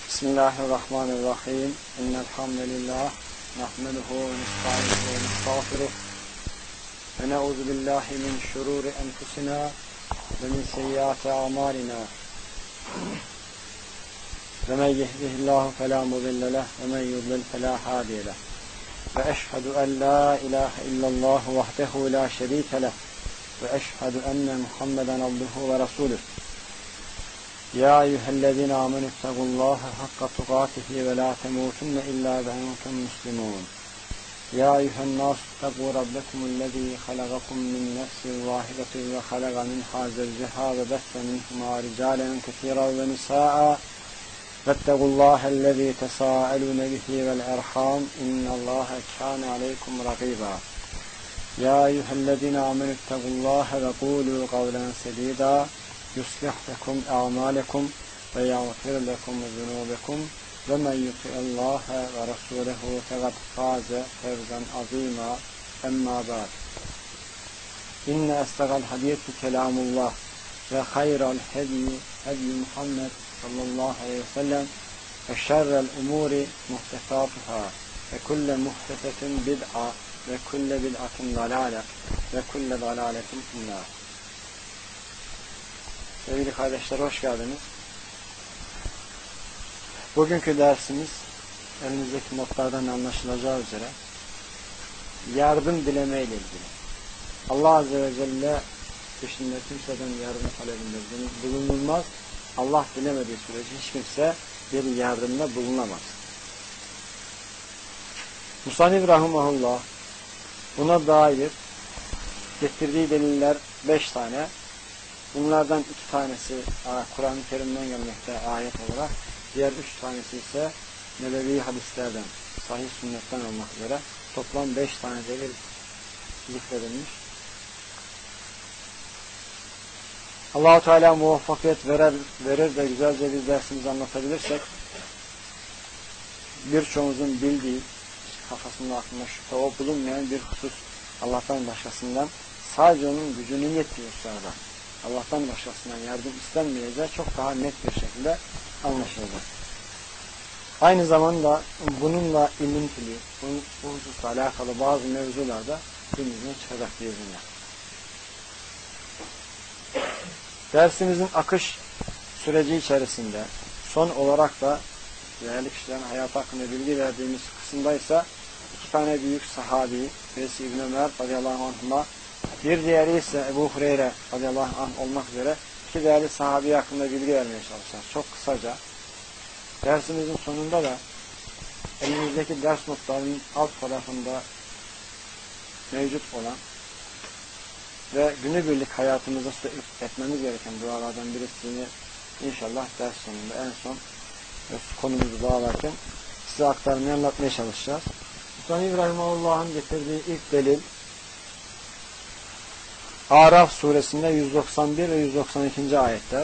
Bismillahirrahmanirrahim. İnnelhamdülillah. Nahmeduhu ve nestainuhu ve nestağfiruh. Ve ne'udhu billahi min şururi enfusina ve min seyyiati a'malina. Ve men yehdihillahu felâ mudille leh ve men yudlil felâ hâdiye leh. Ve eşhedü en la ilahe illallah vahdehu la şerîke leh. Ve eşhedü enne Muhammeden abduhu ve rasûlüh. Ya eyyühellezine amenü ittaqullaha hakka tukatihi ve la temutunne illa ve entum muslimun. Ya eyyühennâs ittaqû rabbekumullezî halagakum min nefsin vâhidetin ve halaga minhâ zevceha ve besse minhumâ ricâlen kethîran ve nisâ'a vettegullâhellezî tesâelûne bihi vel erhâm innallâhe kâne aleykum rakîbâ. Ya eyyühellezine amenü ittaqullaha ve kûlû kavlen sedîdâ yuslih lekum a'malekum ve yağfir lekum zunubekum ve men yuti'allaha ve rasulehu fekad faze fevzan azîmâ emmâ ba'd. İnne estağal hadîsi kelamullah ve hayral hedî Muhammed sallallahu aleyhi ve sellem ve şerrel umûri muhtesâtuhâ ve kulle muhtesetin bid'a ve kulle bid'atin dalâle ve kulle dalâletin finnâr. Sevgili kardeşler, hoş geldiniz. Bugünkü dersimiz elinizdeki notlardan anlaşılacağı üzere yardım dileme ile ilgili. Allah Azze ve Celle dışında kimseden yardım talebinde bulunulmaz. Allah dilemediği sürece hiç kimse bir yardımda bulunamaz. Musannif rahimahullah buna dair getirdiği deliller 5 tane. Bunlardan 2 tanesi Kur'an-ı Kerim'den gelmekte ayet olarak, diğer 3 tanesi ise nebevi hadislerden, sahih sünnetten olmak üzere toplam 5 tane delil zikredilmiş. Allah-u Teala muvaffakiyet verir de güzelce bir dersimizi anlatabilirsek, birçoğumuzun bildiği, kafasında aklında şüphe bulunmayan bir husus Allah'tan başkasından, sadece onun gücünün yettiği hususlarda Allah'tan başkasından yardım istenmeyeceği çok daha net bir şekilde anlaşılacak. Aynı zamanda bununla ilintili, bu hususla alakalı bazı mevzularda günümüzden çıkacak diyebilirler. Dersimizin akış süreci içerisinde son olarak da değerli kişilerin hayatı hakkında bilgi verdiğimiz kısımdaysa 2 tane büyük sahabi, birisi İbn Ömer radıyallahu anhuma, bir diğeri ise Ebu Hureyre radıyallahu anh olmak üzere 2 değerli sahabi hakkında bilgi vermeye çalışacağız. Çok kısaca. Dersimizin sonunda da elimizdeki ders notlarının alt tarafında mevcut olan ve günübirlik hayatımızda etmemiz gereken dualardan birisini inşallah ders sonunda en son konumuzu bağlarken size aktarmaya, anlatmaya çalışacağız. Musannif rahimahullah'ın getirdiği ilk delil Araf suresinde 191 ve 192. ayetler.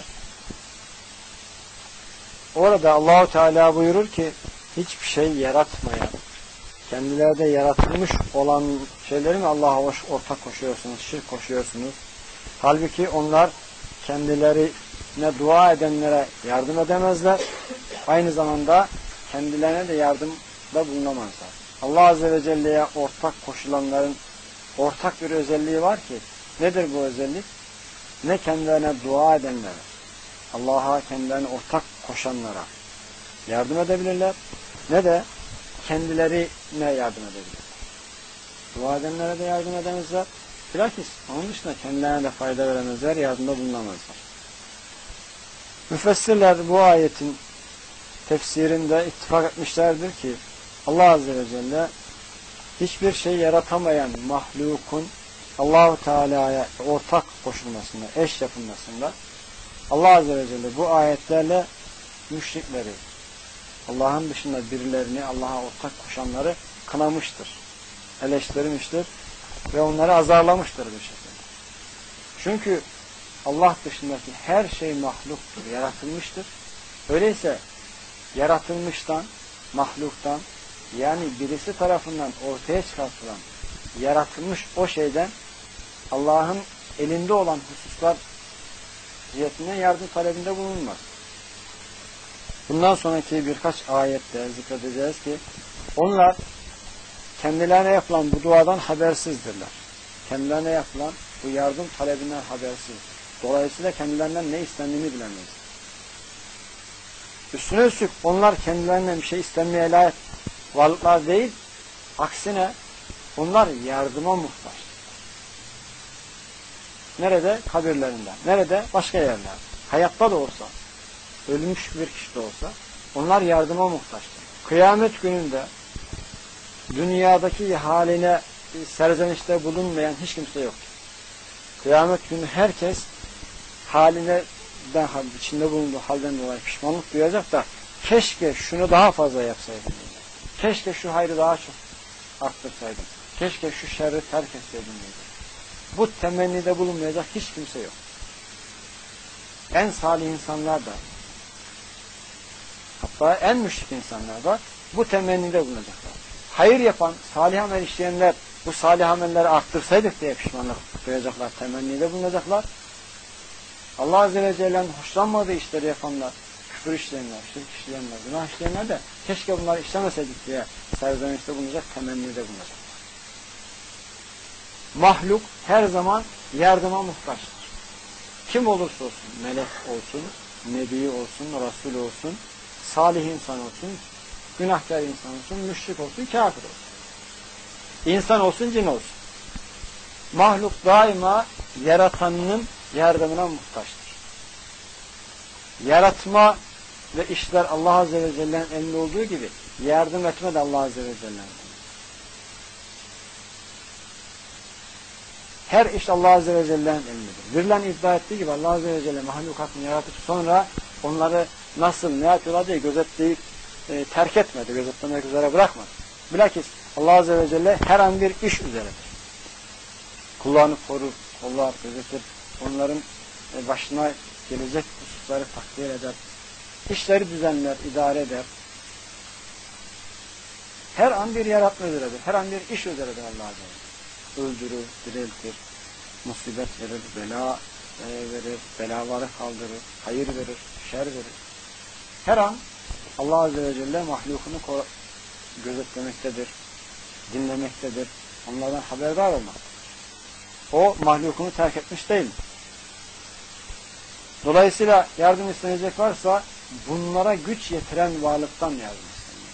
Orada Allah-u Teala buyurur ki hiçbir şey yaratmayan, kendilerde yaratılmış olan şeyleri mi Allah'a ortak koşuyorsunuz, şirk koşuyorsunuz? Halbuki onlar kendilerine dua edenlere yardım edemezler. Aynı zamanda kendilerine de yardımda bulunamazlar. Allah Azze ve Celle'ye ortak koşulanların ortak bir özelliği var ki, nedir bu özellik? Ne kendilerine dua edenlere, Allah'a kendilerine ortak koşanlara yardım edebilirler, ne de kendilerine yardım edebilirler. Dua edenlere de yardım edemezler. Bilakis onun dışında kendilerine de fayda veremezler, yardımda bulunamazlar. Müfessirler bu ayetin tefsirinde ittifak etmişlerdir ki Allah Azze ve Celle hiçbir şey yaratamayan mahlukun Allah-u Teala'ya ortak koşulmasında, eş yapılmasında Allah Azze ve Celle bu ayetlerle müşrikleri, Allah'ın dışında birilerini Allah'a ortak koşanları kınamıştır, eleştirmiştir ve onları azarlamıştır bir şekilde. Çünkü Allah dışındaki her şey mahluktur, yaratılmıştır. Öyleyse yaratılmıştan, mahluktan, yani birisi tarafından ortaya çıkartılan, yaratılmış o şeyden Allah'ın elinde olan hususlar cihetinden yardım talebinde bulunmaz. Bundan sonraki birkaç ayette zikredeceğiz ki onlar kendilerine yapılan bu duadan habersizdirler. Kendilerine yapılan bu yardım talebinden habersiz. Dolayısıyla kendilerinden ne istendiğini bilemeyiz. Üstüne üstlük onlar kendilerinden bir şey istenmeye layık varlıklar değil, aksine onlar yardıma muhtaç. Nerede? Kabirlerinde. Nerede? Başka yerlerde. Hayatta da olsa, ölmüş bir kişi de olsa onlar yardıma muhtaçtır. Kıyamet gününde dünyadaki haline serzenişte bulunmayan hiç kimse yoktur. Kıyamet günü herkes haline içinde bulunduğu halden dolayı pişmanlık duyacak da keşke şunu daha fazla yapsaydım. Keşke şu hayrı daha çok arttırsaydım. Keşke şu şerri terk etseydim. Bu temennide bulunmayacak hiç kimse yok. En salih insanlar da, hatta en müşrik insanlar da bu temennide bulunacaklar. Hayır yapan, salih amel işleyenler bu salih amelleri arttırsaydık diye pişmanlık duyacaklar, temennide bulunacaklar. Allah Azze ve Celle'nin hoşlanmadığı işleri yapanlar, küfür işleyenler, şirk işleyenler, günah işleyenler de keşke bunları işlemeseydik diye serzenişte bulunacak, temennide bulunacaklar. Mahluk her zaman yardıma muhtaçtır. Kim olursa olsun, melek olsun, nebi olsun, resul olsun, salih insan olsun, günahkar insan olsun, müşrik olsun, kafir olsun. İnsan olsun, cin olsun. Mahluk daima yaratanının yardımına muhtaçtır. Yaratma ve işler Allah Azze ve Celle'nin elinde olduğu gibi yardım etme de Allah Azze ve Celle'nin. Her iş Allah Azze ve Celle'nin elindedir. Verilen iddia ettiği gibi Allah Azze ve Celle mahlukatını yaratıp sonra onları nasıl ne yapıyorlar diye gözetleyip terk etmedi, gözetlemek üzere bırakmadı. Bilakis Allah Azze ve Celle her an bir iş üzeredir. Kullarını korur, kollar, gözetir. Onların başına gelecek hususları takdir eder. İşleri düzenler, idare eder. Her an bir yaratma üzeredir. Her an bir iş üzeredir Allah Azze ve Celle. Öldürür, diriltir, musibet verir, bela verir, belaları kaldırır, hayır verir, şer verir. Her an Allah Azze ve Celle mahlukunu gözetlemektedir, dinlemektedir, onlardan haberdar olmaktadır. O mahlukunu terk etmiş değil. Dolayısıyla yardım istenecek varsa bunlara güç yetiren varlıktan yardım istenir.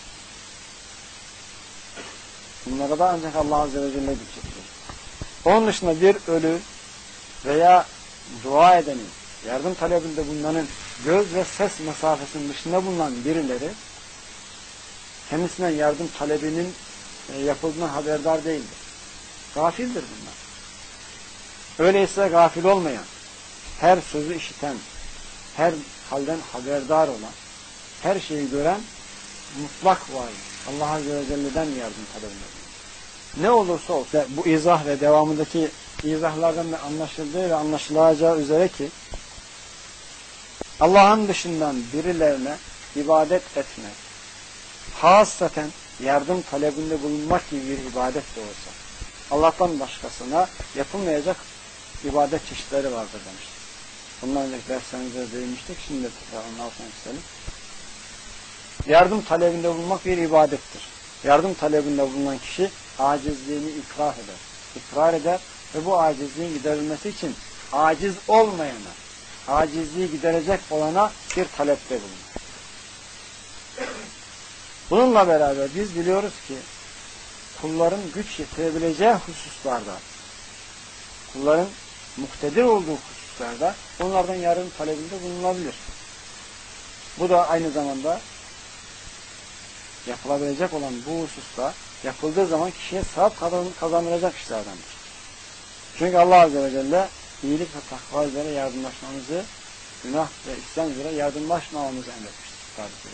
Bunlara da ancak Allah Azze ve Celle güç yetirir. Onun dışında bir ölü veya dua edenin, yardım talebinde bulunanın göz ve ses mesafesinin dışında bulunan birileri kendisinden yardım talebinin yapıldığına haberdar değildir. Gafildir bunlar. Öyleyse gafil olmayan, her sözü işiten, her halden haberdar olan, her şeyi gören mutlak var. Allah Azze ve Celle'den yardım talebinde. Ne olursa olsun bu izah ve devamındaki izahlardan da anlaşıldığı ve anlaşılacağı üzere ki Allah'ın dışından birilerine ibadet etmek, hasaten yardım talebinde bulunmak gibi bir ibadet de olsa Allah'tan başkasına yapılmayacak ibadet çeşitleri vardır demiştik. Bundan önceki derslerimizde değinmiştik. Şimdi de onun altına istedim. Yardım talebinde bulunmak bir ibadettir. Yardım talebinde bulunan kişi acizliğini ikrar eder ve bu acizliğin giderilmesi için aciz olmayana, acizliği giderecek olana bir talepte bulunur. Bununla beraber biz biliyoruz ki kulların güç yetirebileceği hususlarda, kulların muktedir olduğu hususlarda onlardan yardım talebinde bulunabilir. Bu da aynı zamanda yapılabilecek olan bu hususta yapıldığı zaman kişiye sevap kazandıracak işlerdendir. Çünkü Allah Azze ve Celle iyilik ve takva üzere yardımlaşmamızı, günah ve isyan üzere yardımlaşmamamızı emretmiştir.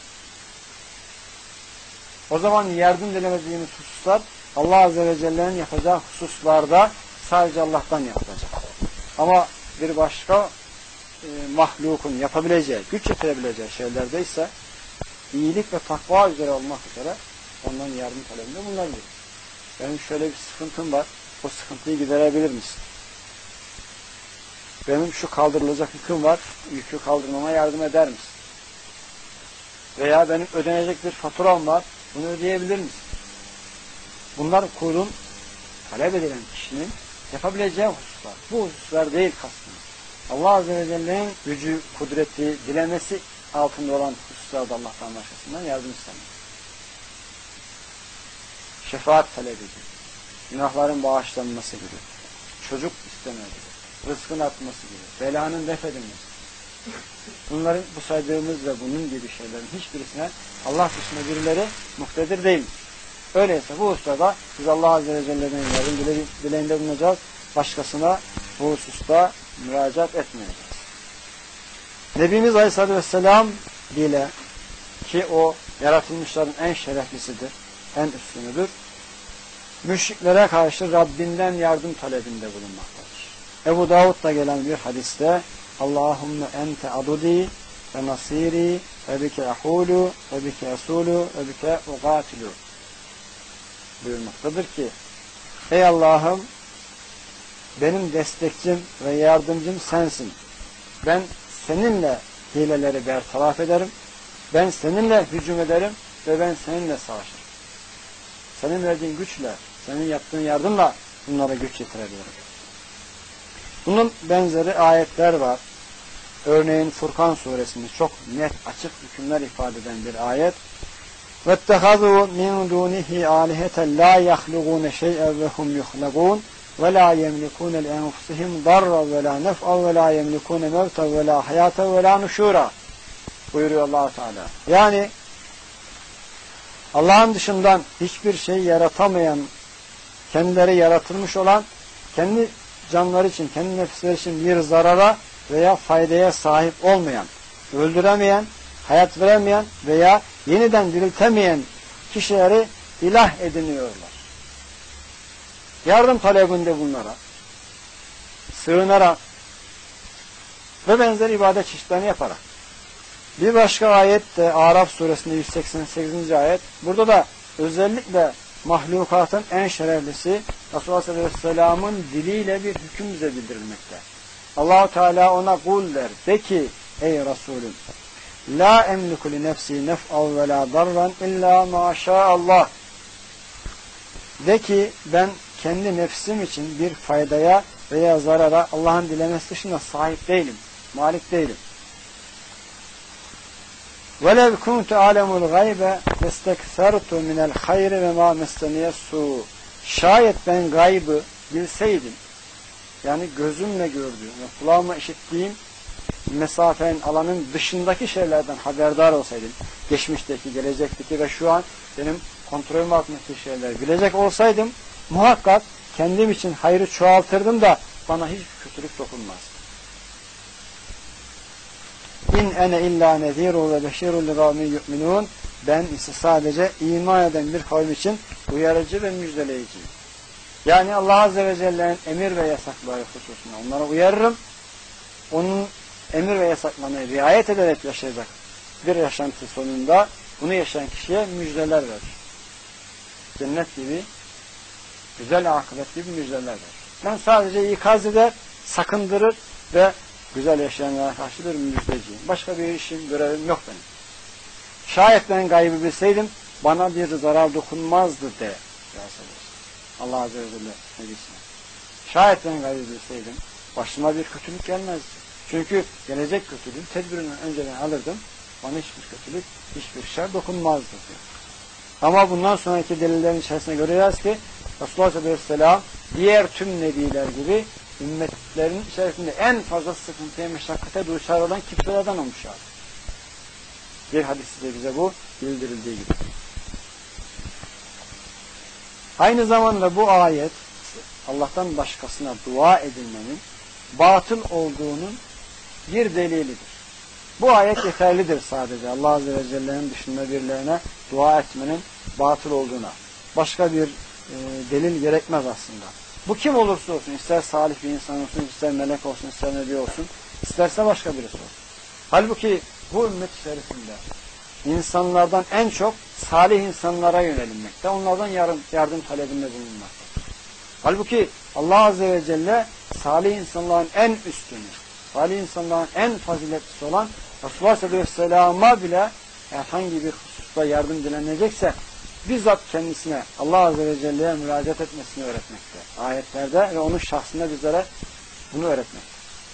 O zaman yardım dilemediğimiz hususlar Allah Azze ve Celle'nin yapacağı hususlarda sadece Allah'tan yapılacak. Ama bir başka mahlukun yapabileceği, güç yetirebileceği şeylerde ise iyilik ve takva üzere olmak üzere ondan yardım talebinde bulunabilir. Benim şöyle bir sıkıntım var, o sıkıntıyı giderebilir misin? Benim şu kaldırılacak yüküm var, yükü kaldırmama yardım eder misin? Veya benim ödenecek bir faturam var. Bunu ödeyebilir misin? Bunlar kulun, talep edilen kişinin yapabileceği hususlar. Bu hususlar değil kastımız. Allah Azze ve Celle'nin gücü, kudreti, dilemesi altında olan hususlarda Allah'tan başkasından yardım istemek. Şefaat talep ediyor. Günahların bağışlanması gibi. Çocuk isteme gibi. Rızkın artması gibi. Belanın def edilmesi. Bunların bu saydığımız ve bunun gibi şeylerin hiçbirisine Allah dışında birileri muktedir değil. Öyleyse bu hususda biz Allah Azze ve Celle'den yardım dileğinde bulunacağız. Başkasına bu hususta müracaat etmeyeceğiz. Nebimiz Aleyhisselatü Vesselam dile ki o yaratılmışların en şereflisidir, en üstünüdür. Müşriklere karşı Rabbinden yardım talebinde bulunmaktadır. Ebu Davud'da gelen bir hadiste Allahümme ente adudi ve nasiri ve bike ahulu ve bike asulu ve bike ugatilu buyurmaktadır ki ey Allah'ım benim destekçim ve yardımcım sensin. Ben seninle hileleri bertaraf ederim. Ben seninle hücum ederim ve ben seninle savaşırım. Senin verdiğin güçle, senin yaptığın yardımla bunlara güç yetirebilirim. Bunun benzeri ayetler var. Örneğin Furkan suresinde çok net, açık hükümler ifade eden bir ayet. وَاتَّخَذُوا مِنْ دُونِهِ آلِهَةً لَا يَخْلُقُونَ شَيْئًا وَهُمْ يُخْلَقُونَ وَلَا يَمْلِكُونَ لِأَنْفُسِهِمْ ضَرًّا وَلَا نَفْعًا وَلَا يَمْلِكُونَ مَوْتًا وَلَا حَيَاةً وَلَا نُشُورًا buyuruyor Allah-u Teala. Yani Allah'ın dışından hiçbir şey yaratamayan, kendileri yaratılmış olan, kendi canları için, kendi nefisleri için bir zarara veya faydaya sahip olmayan, öldüremeyen, hayat veremeyen veya yeniden diriltemeyen kişileri ilah ediniyorlar. Yardım talebinde bunlara sığınarak ve benzer ibadet çeşitlerini yaparak. Bir başka ayet de Araf suresinde 188. ayet. Burada da özellikle mahlukatın en şereflisi Resulullah sallallahu aleyhi ve sellem'in diliyle bir hüküm bize bildirilmekte. Allah-u Teala ona kul der. De ki ey Resulüm la emliku li nefsi nef'an ve la darran illa ma şa'allah. De ki ben kendi nefsim için bir faydaya veya zarara Allah'ın dilemesi dışında sahip değilim. Malik değilim. وَلَوْ كُنْتُ عَلَمُ الْغَيْبَ وَاسْتَكْثَرْتُ مِنَ الْخَيْرِ وَمَا مَسَّنِيَ السُّوءُ. Şayet ben gaybı bilseydim, yani gözümle gördüğüm ve kulağımla işittiğim mesafenin, alanın dışındaki şeylerden haberdar olsaydım, geçmişteki, gelecekteki ve şu an benim kontrolüm altındaki şeyler bilecek olsaydım, muhakkak kendim için hayrı çoğaltırdım da bana hiçbir kötülük dokunmaz. İn ene illa nezirun ve beşirun li kavmin yu'minun. Ben ise sadece iman eden bir kavim için uyarıcı ve müjdeleyiciyim. Yani Allah Azze ve Celle'nin emir ve yasakları hususunda onlara uyarırım. Onun emir ve yasaklarına riayet ederek yaşayacak bir yaşantı sonunda bunu yaşayan kişiye müjdeler verir. Cennet gibi, güzel akıbet gibi müjdeler verir. Ben sadece ikaz eder, sakındırır ve güzel yaşayanlara karşı bir müjdeciyim. Başka bir işim, görevim yok benim. Şayet ben gaybı bilseydim bana bir zarar dokunmazdı de. Allah Azze ve Celle nebisine. Şayet ben gaybı bilseydim başıma bir kötülük gelmezdi. Çünkü gelecek kötülüğü tedbirini önceden alırdım. Bana hiçbir kötülük, hiçbir şer dokunmazdı diyor. Ama bundan sonraki delillerin içerisinde göreceğiz ki Resulullah Aleyhisselam diğer tüm nebiler gibi ümmetlerin içerisinde en fazla sıkıntıya, meşakkate duçar olan kimselerden olmuşlar. Bir hadisi de bize bu bildirildiği gibi. Aynı zamanda bu ayet Allah'tan başkasına dua edilmenin batıl olduğunun bir delilidir. Bu ayet yeterlidir sadece. Allah Azze ve Celle'nin dışında birilerine dua etmenin batıl olduğuna. Başka bir delil gerekmez aslında. Bu kim olursa olsun, ister salih bir insan olsun, ister melek olsun, ister nebi olsun, isterse başka birisi olsun. Halbuki bu ümmet içerisinde insanlardan en çok salih insanlara yönelinmekte, onlardan yardım talebinde bulunmakta. Halbuki Allah Azze ve Celle salih insanların en üstünü, salih insanların en faziletlisi olan Resulullah Aleyhisselam'a bile herhangi bir hususta yardım dilenecekse bizzat kendisine Allah Azze ve Celle'ye müracaat etmesini öğretmekte. Ayetlerde ve onun şahsında bizlere bunu öğretmekte.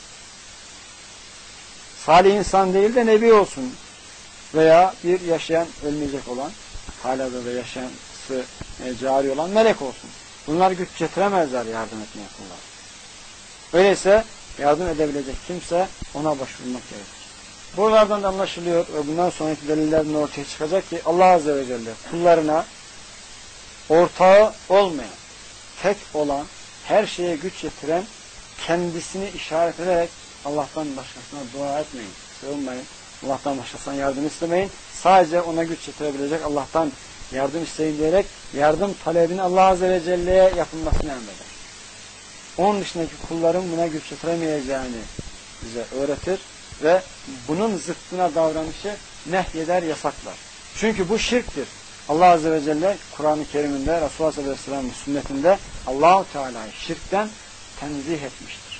Salih insan değil de nebi olsun veya bir yaşayan, ölmeyecek olan, hala da yaşayansı cari olan melek olsun. Bunlar güç getiremezler yardım etmeye kullar. Öyleyse yardım edebilecek kimse ona başvurmak gerekir. Buralardan da anlaşılıyor ve bundan sonraki delillerden ortaya çıkacak ki Allah Azze ve Celle kullarına ortağı olmayan, tek olan, her şeye güç getiren, kendisini işaret ederek Allah'tan başkasına dua etmeyin, sığınmayın, Allah'tan başkasına yardım istemeyin, sadece ona güç getirebilecek Allah'tan yardım isteyin diyerek yardım talebini Allah Azze ve Celle'ye yapılmasını emreder. Onun dışındaki kulların buna güç getiremeyeceğini bize öğretir ve bunun zıttına davranışı nehyeder, yasaklar. Çünkü bu şirktir. Allah Azze ve Celle Kur'an-ı Kerim'inde, Resulullah sallallahu aleyhi ve sellem'in sünnetinde Allah-u Teala'yı şirkten tenzih etmiştir.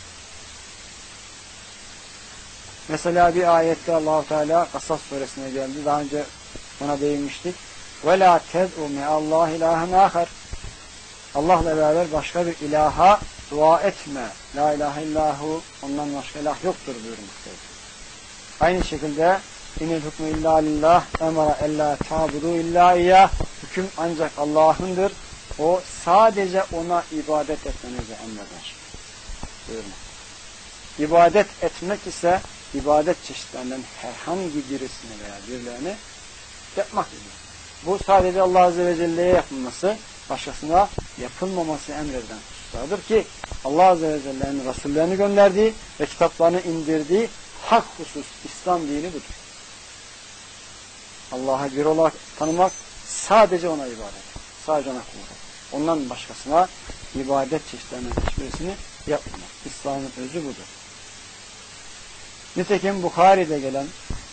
Mesela bir ayette Allah-u Teala Kasas suresine geldi. Daha önce ona değinmiştik. وَلَا تَدْعُ مِعَ اللّٰهِ اِلٰهًا آخَرٍ Allah'la beraber başka bir ilaha dua etme. La ilahe illahu, ondan başka ilah yoktur buyurmaktadır. Aynı şekilde İnil hukmu illa lillah emara ella ta'budu illa iyyah. Hüküm ancak Allah'ındır. O sadece ona ibadet etmenizi emreder. Buyurmak. İbadet etmek ise ibadet çeşitlerinden herhangi birisini veya birilerini yapmak için. Bu sadece Allah Azze ve Celle'ye yapılması, başkasına yapılmaması emredilen hususlardır ki Allah Azze ve Celle'nin Resullerini gönderdiği ve kitaplarını indirdiği hak husus İslam dini budur. Allah'a bir olarak tanımak, sadece ona ibadet. Sadece ona kulluk. Ondan başkasına ibadet çeşitlerinden hiçbirisini yapmamak. İslam'ın özü budur. Nitekim Bukhari'de gelen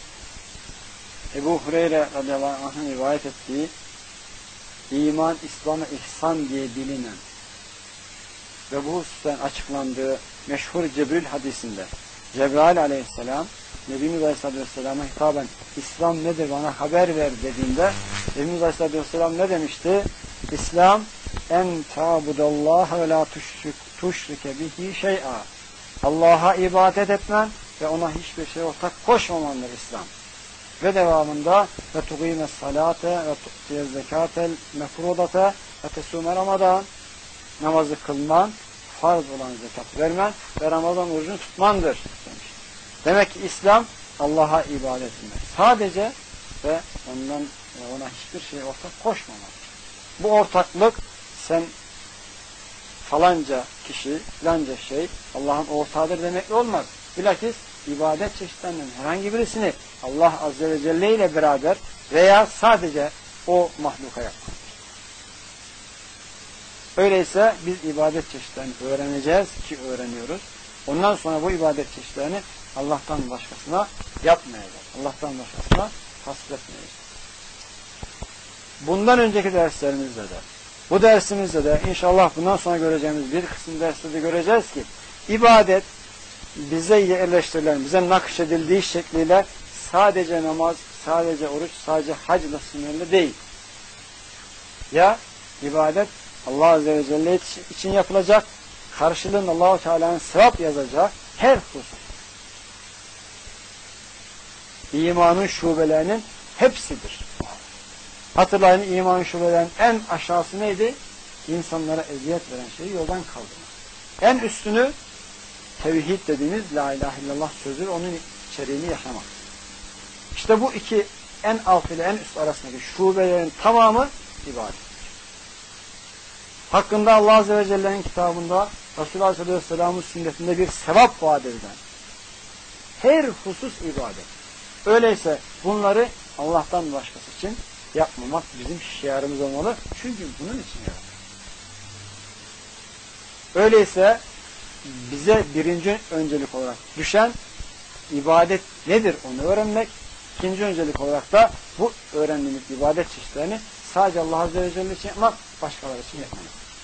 Ebu Hureyre radıyallahu anh'ın rivayet ettiği iman, İslam'a ihsan diye bilinen ve bu husustan açıklandığı meşhur Cebrail hadisinde Cebrail aleyhisselam Nebimiz Aleyhisselatü Vesselam'a hitaben İslam nedir bana haber ver dediğinde Nebimiz Aleyhisselatü Vesselam ne demişti? İslam en ta'budallaha ve la tuşrike bihi şey'a. Allah'a ibadet etmen ve ona hiçbir şey ortak koşmamandır İslam. Ve devamında ve tuqime salate ve tu'tiye zekatel mefrudate ve tesume ramadan, namazı kılman, farz olan zekat vermen ve Ramazan orucunu tutmandır demiş. Demek ki İslam Allah'a ibadet etmek. Sadece ve ondan ona hiçbir şey ortak koşmamak. Bu ortaklık sen falanca kişi, falanca şey Allah'ın ortağıdır demekle olmaz. Bilakis ibadet çeşitlerinden herhangi birisini Allah Azze ve Celle ile beraber veya sadece o mahluka yapmak. Öyleyse biz ibadet çeşitlerini öğreneceğiz ki öğreniyoruz. Ondan sonra bu ibadet çeşitlerini Allah'tan başkasına yapmayacağız. Allah'tan başkasına tasvip etmeyeceğiz. Bundan önceki derslerimizde de, bu dersimizde de inşallah bundan sonra göreceğimiz bir kısım derslerde göreceğiz ki ibadet bize yerleştirilen, bize nakşedildiği şekliyle sadece namaz, sadece oruç, sadece hacla sınırlı değil. Ya ibadet Allah Azze ve Celle için yapılacak, karşılığında Allah-u Teala'nın sevap yazacağı her husus. İmanın şubelerinin hepsidir. Hatırlayın, imanın şubelerinin en aşağısı neydi? İnsanlara eziyet veren şeyi yoldan kaldırmak. En üstünü tevhid dediğimiz la ilahe illallah sözü, onun içeriğini yaşamak. İşte bu iki en alt ile en üst arasındaki şubelerin tamamı ibadettir. Hakkında Allah Azze ve Celle'nin kitabında Resulullah Aleyhisselatü Vesselam'ın sünnetinde bir sevap vaat edilen her husus ibadet. Öyleyse bunları Allah'tan başkası için yapmamak bizim şiarımız olmalı. Çünkü bunun için yaratılır. Öyleyse bize birinci öncelik olarak düşen ibadet nedir onu öğrenmek. İkinci öncelik olarak da bu öğrendiğimiz ibadet çeşitlerini sadece Allah Azze ve Celle için yapmak, başkaları için yapmamak.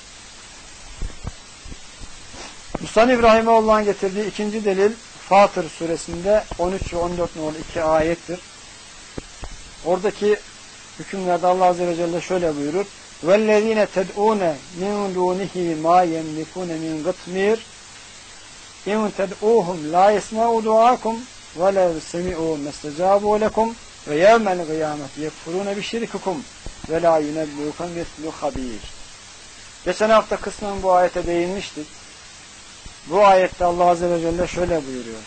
Musa İbrahimoğlu'nun getirdiği ikinci delil Fatır suresinde 13 ve 14 numaralı iki ayettir. Oradaki hükümlerde Allah Azze ve Celle şöyle buyurur. وَالَّذ۪ينَ تَدْعُونَ مِنْ دُونِهِ مَا يَمْلِكُونَ مِنْ غَطْمِيرٍ اِنْ تَدْعُوهُمْ لَا يَسْمَعُوا دُعَاكُمْ وَلَوْ سَمِعُوا مَسْتَجَابُوا لَكُمْ وَيَوْمَ الْقِيَامَةِ يَكْفُرُونَ بِشِرْكِكُمْ وَلَا يُنَبِّئُكَ مِثْلُ خَب۪يرٍ. Geçen hafta kısmen bu ayete değinmiştik. Bu ayette Allah Azze ve Celle şöyle buyuruyor.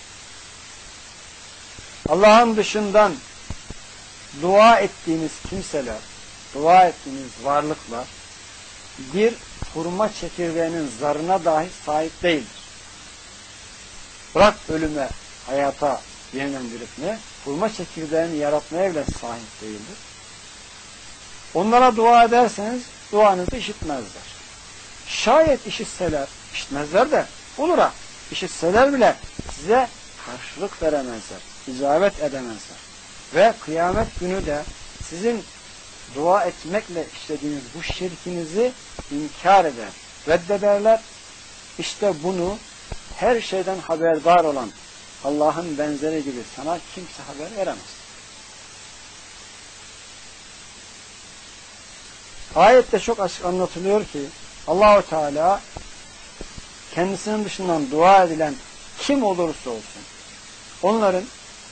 Allah'ın dışından dua ettiğiniz kimseler, dua ettiğiniz varlıklar bir hurma çekirdeğinin zarına dahi sahip değildir. Bırak ölüme, hayata yeniden diriltmeye, hurma çekirdeğini yaratmaya bile sahip değildir. Onlara dua ederseniz duanızı işitmezler. Şayet işitseler, işitmezler de olur ha, işitseler bile size karşılık veremezler, icabet edemezler. Ve kıyamet günü de sizin dua etmekle işlediğiniz bu şirkinizi inkar eder, reddederler. İşte bunu her şeyden haberdar olan Allah'ın benzeri gibi sana kimse haber veremez. Ayette çok açık anlatılıyor ki Allah-u Teala kendisinin dışından dua edilen kim olursa olsun onların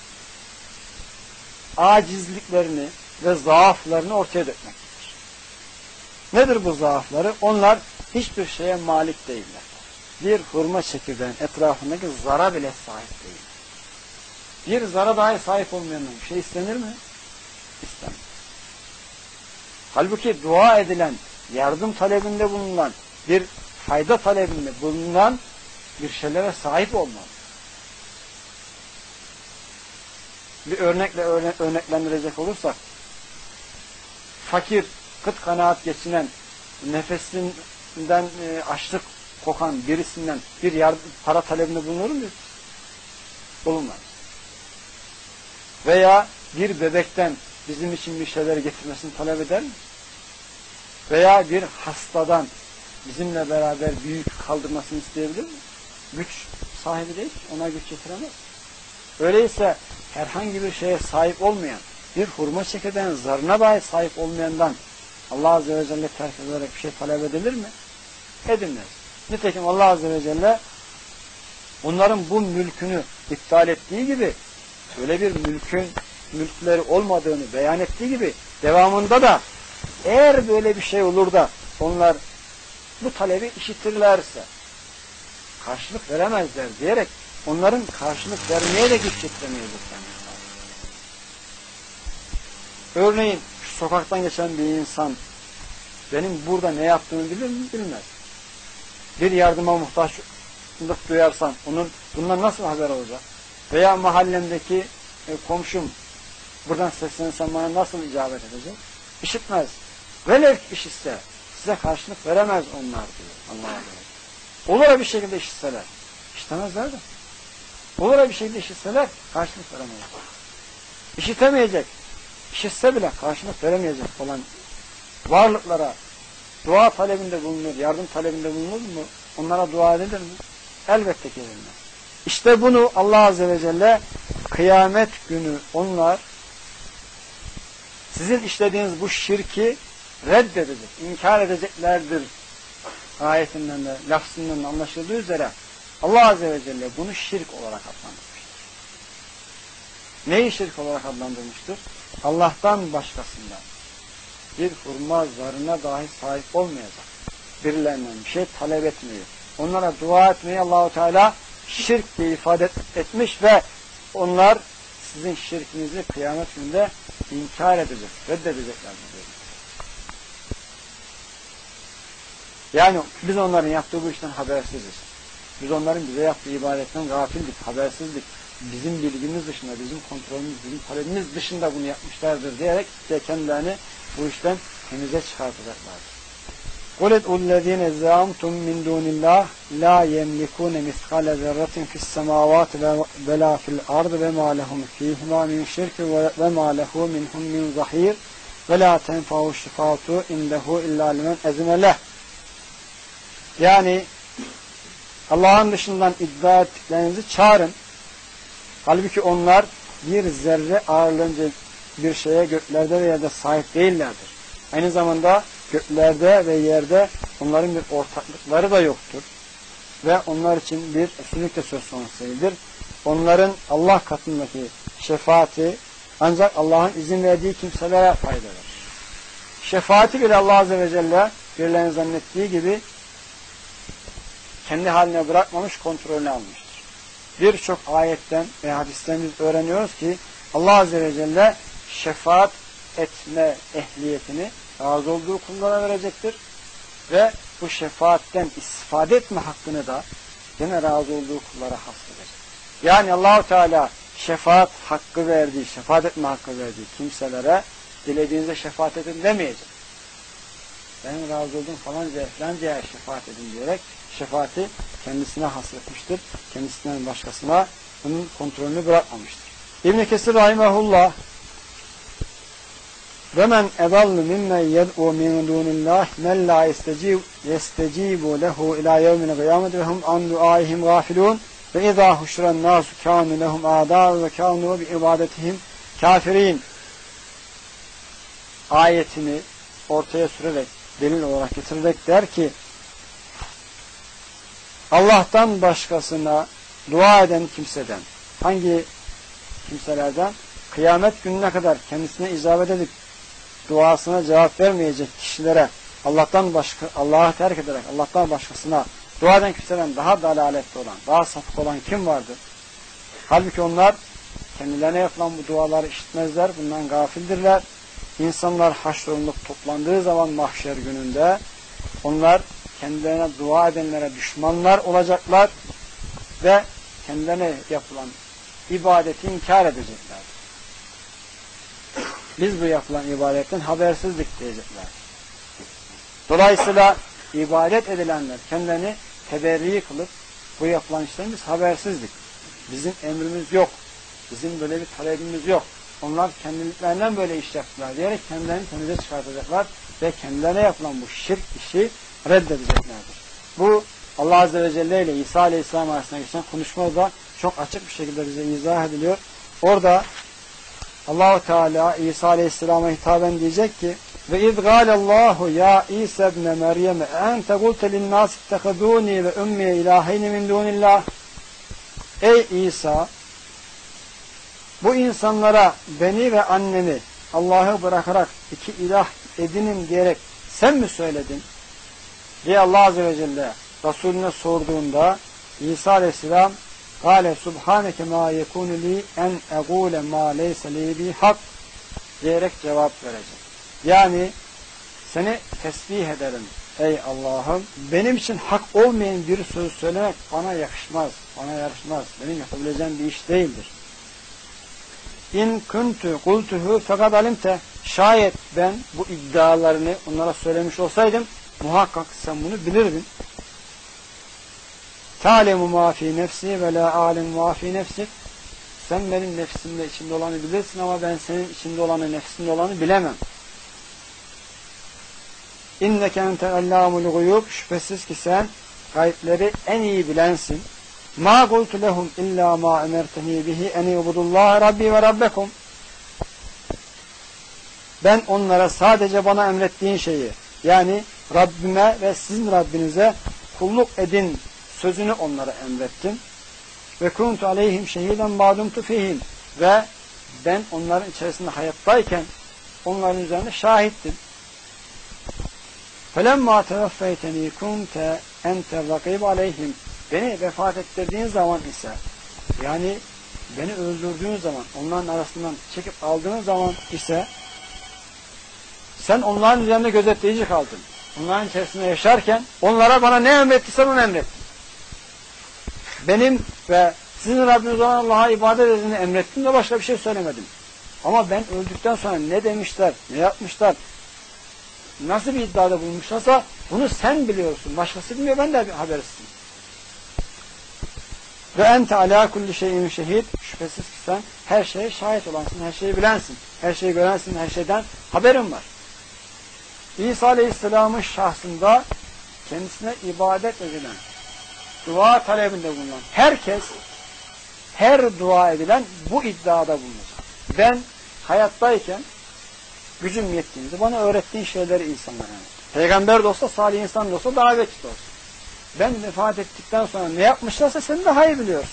acizliklerini ve zaaflarını ortaya dökmektedir. Nedir bu zaafları? Onlar hiçbir şeye malik değiller. Bir hurma çekirdeğinin etrafındaki zara bile sahip değil. Bir zara dahi sahip olmayandan bir şey istenir mi? İstenmez. Halbuki dua edilen, yardım talebinde bulunan, bir fayda talebinde bulunan bir şeylere sahip olmalı. Bir örnekle örneklendirecek olursak, fakir, kıt kanaat geçinen, nefesinden açlık kokan birisinden bir para talebinde bulunur mu? Bulunmaz. Veya bir bebekten bizim için bir şeyler getirmesini talep eder mi? Veya bir hastadan bizimle beraber büyük kaldırmasını isteyebilir mi? Güç sahibi değil, ona güç getiremez. Öyleyse herhangi bir şeye sahip olmayan, bir hurma çekirdeğinin zarına dahi sahip olmayandan Allah Azze ve Celle terk ederek bir şey talep edilir mi? Edilmez. Nitekim Allah Azze ve Celle onların bu mülkünü iptal ettiği gibi öyle bir mülkleri olmadığını beyan ettiği gibi devamında da eğer böyle bir şey olur da onlar bu talebi işitirlerse karşılık veremezler diyerek onların karşılık vermeye de güç getiremeyecekler. Örneğin şu sokaktan geçen bir insan benim burada ne yaptığımı bilir mi? Bilmez. Bir yardıma muhtaçlık duyarsan onun bundan nasıl haber olacak? Veya mahallemdeki komşum buradan seslensem bana nasıl icabet edecek? İşitmez. Velev ki işitse size karşılık veremez onlar diyor Allah'a. Olur bir şekilde işitseler. İşitemezler de. Olur bir şekilde işitseler karşılık veremezler. İşitemeyecek. İşitse bile karşılık veremeyecek olan varlıklara dua talebinde bulunur, yardım talebinde bulunur mu? Onlara dua edilir mi? Elbette ki edilmez. İşte bunu Allah Azze ve Celle kıyamet günü onlar sizin işlediğiniz bu şirki reddedecek, inkar edeceklerdir ayetinden de lafzından da anlaşıldığı üzere Allah Azze ve Celle bunu şirk olarak adlandırmıştır. Neyi şirk olarak adlandırmıştır? Allah'tan başkasından bir hurma zarına dahi sahip olmayacak birilerinden bir şey talep etmiyor. Onlara dua etmeyi Allah-u Teala şirk diye ifade etmiş ve onlar sizin şirkinizi kıyamet gününde inkar edecek, reddedecekler. Yani biz onların yaptığı bu işten habersiziz. Biz onların bize yaptığı ibadetten gafildik, habersizlik. Bizim bilgimiz dışında, bizim kontrolümüz, bizim talebimiz dışında bunu yapmışlardır diyerek de kendilerini bu işten temize çıkartacaklardır. قُلْ اَدْعُوا الَّذ۪ينَ زَعَمْتُمْ مِنْ دُونِ اللّٰهِ لَا يَمْلِكُونَ مِثْقَالَ ذَرَّةٍ فِي السَّمَاوَاتِ وَلَا فِي الْأَرْضِ وَمَا لَهُمْ فِيهِمَا مِنْ شِرْكٍ وَمَا لَهُ مِنْهُمْ مِنْ ظَهِيرٍ وَلَا تَنْفَعُ الشَّفَاعَةُ عِنْدَهُ إِلَّا لِمَنْ أَذِنَ لَهُ. Yani Allah'ın dışından iddia ettiklerinizi çağırın. Halbuki onlar bir zerre ağırlığınca bir şeye göklerde ve yerde sahip değillerdir. Aynı zamanda göklerde ve yerde onların bir ortaklıkları da yoktur. Ve onlar için bir üstünlük de söz konusu değildir. Onların Allah katındaki şefaati ancak Allah'ın izin verdiği kimselere fayda verir. Şefaati bile Allah Azze ve Celle birilerinin zannettiği gibi kendi haline bırakmamış, kontrolünü almıştır. Birçok ayetten ve hadisten biz öğreniyoruz ki Allah Azze ve Celle şefaat etme ehliyetini razı olduğu kullara verecektir. Ve bu şefaatten istifade etme hakkını da yine razı olduğu kullara hasredecek. Yani Allah-u Teala şefaat hakkı verdiği, şefaat etme hakkı verdiği kimselere dilediğinizde şefaat edin demeyecek. Benim razı olduğum falancaya şefaat edin diyerek şefaati kendisine hasretmiştir. Kendisinden başkasına bunun kontrolünü bırakmamıştır. İbn-i Kesir rahimehullah وَمَنْ اَضَلُّ مِمَّنْ يَدْعُوا مِنْ دُونِ اللّٰهِ مَنْ لَا يَسْتَجِيبُ لَهُ اِلَى يَوْمِ الْقِيَامَةِ وَهُمْ عَنْ دُعَائِهِمْ غَافِلُونَ وَاِذَا حُشِرَ النَّاسُ كَانُوا لَهُمْ اَعْدَاءً وَكَانُوا بِعِبَادَتِهِمْ كَافِرِينَ ayetini ortaya sürerek, delil olarak getirerek der ki Allah'tan başkasına dua eden kimseden, hangi kimselerden? Kıyamet gününe kadar kendisine icabet edip duasına cevap vermeyecek kişilere Allah'ı terk ederek Allah'tan başkasına dua eden kimseden daha dalaletli olan, daha sapık olan kim vardır? Halbuki onlar kendilerine yapılan bu duaları işitmezler, bundan gafildirler. İnsanlar haşrolunup toplandığı zaman mahşer gününde onlar kendilerine dua edenlere düşmanlar olacaklar ve kendilerine yapılan ibadeti inkar edecekler. Biz bu yapılan ibadetten habersizlik diyecekler. Dolayısıyla ibadet edilenler kendilerini teberri kılıp bu yapılan işlerimiz habersizlik. Bizim emrimiz yok. Bizim böyle bir talebimiz yok. Onlar kendiliklerinden böyle iş yaptılar diyerek kendilerini temize çıkartacaklar ve kendilerine yapılan bu şirk işi reddedeceklerdir. Bu Allah Azze ve Celle ile İsa Aleyhisselam arasında geçen konuşmada çok açık bir şekilde bize izah ediliyor. Orada Allah-u Teala İsa Aleyhisselam'a hitaben diyecek ki ve iz gâlellâhu ya İsa ibn Meryem ente gulte linnâs ittehadûni ve ummiye ilâheyni min dûnillâh. Ey İsa, bu insanlara beni ve annemi Allah'ı bırakarak iki ilah edinin diyerek sen mi söyledin? diye Allah Azze ve Celle Resulüne sorduğunda İsa Aleyhisselam Kâle subhaneke mâ yekûnü li en egûle mâ leyse li bi hak diyerek cevap verecek. Yani seni tesbih ederim ey Allah'ım. Benim için hak olmayan bir söz söylemek bana yakışmaz. Bana yarışmaz. Benim yapabileceğim bir iş değildir. İn kuntu kultuhu fakat alimte. Şayet ben bu iddialarını onlara söylemiş olsaydım muhakkak sen bunu bilirdin. Ta'lemu ma fi nefsi ve la alemu ma fi nefsik. Sen benim nefsimde içinde olanı bilirsin ama ben senin içinde olanı, nefsinde olanı bilemem. İnneke ente allamul guyub. Şüphesiz ki sen gayipleri en iyi bilensin. Ma kultu lehum illa ma emerteni bihi en ibudullaha rabbi ve rabbekum. Ben onlara sadece bana emrettiğin şeyi, yani Rabbime ve sizin Rabbinize kulluk edin sözünü onlara emrettim. Ve kuntu aleyhim şehiden ma dumtu fihim. Ve ben onların içerisinde hayattayken onların üzerine şahittim. فَلَمَّا تَوَفَّيْتَنِي كُنْتَ اَنْتَ الرَّقِيبُ عَلَيْهِمْ. Beni vefat ettirdiğin zaman ise, yani beni öldürdüğün zaman, onların arasından çekip aldığın zaman ise sen onların üzerinde gözetleyici kaldın. Onların içerisinde yaşarken onlara bana ne emrettiysen onu emrettin. Benim ve sizin Rabbiniz olan Allah'a ibadet edin emrettim de başka bir şey söylemedim. Ama ben öldükten sonra ne demişler, ne yapmışlar, nasıl bir iddiada bulunmuşlarsa bunu sen biliyorsun. Başkası bilmiyor, ben de habersizim. Ve ente alâ kulli şeyin şehid. Şüphesiz ki sen her şeye şahit olansın, her şeyi bilensin, her şeyi görensin, her şeyden haberin var. İsa Aleyhisselam'ın şahsında kendisine ibadet edilen, dua talebinde bulunan herkes, her dua edilen bu iddiada bulunacak. Ben hayattayken gücüm yettiğince bana öğrettiğin şeyleri insanlara anlat. Peygamber de olsa, salih insan da olsa, davetçi de olsa. Ben vefat ettikten sonra ne yapmışlarsa sen daha iyi biliyorsun.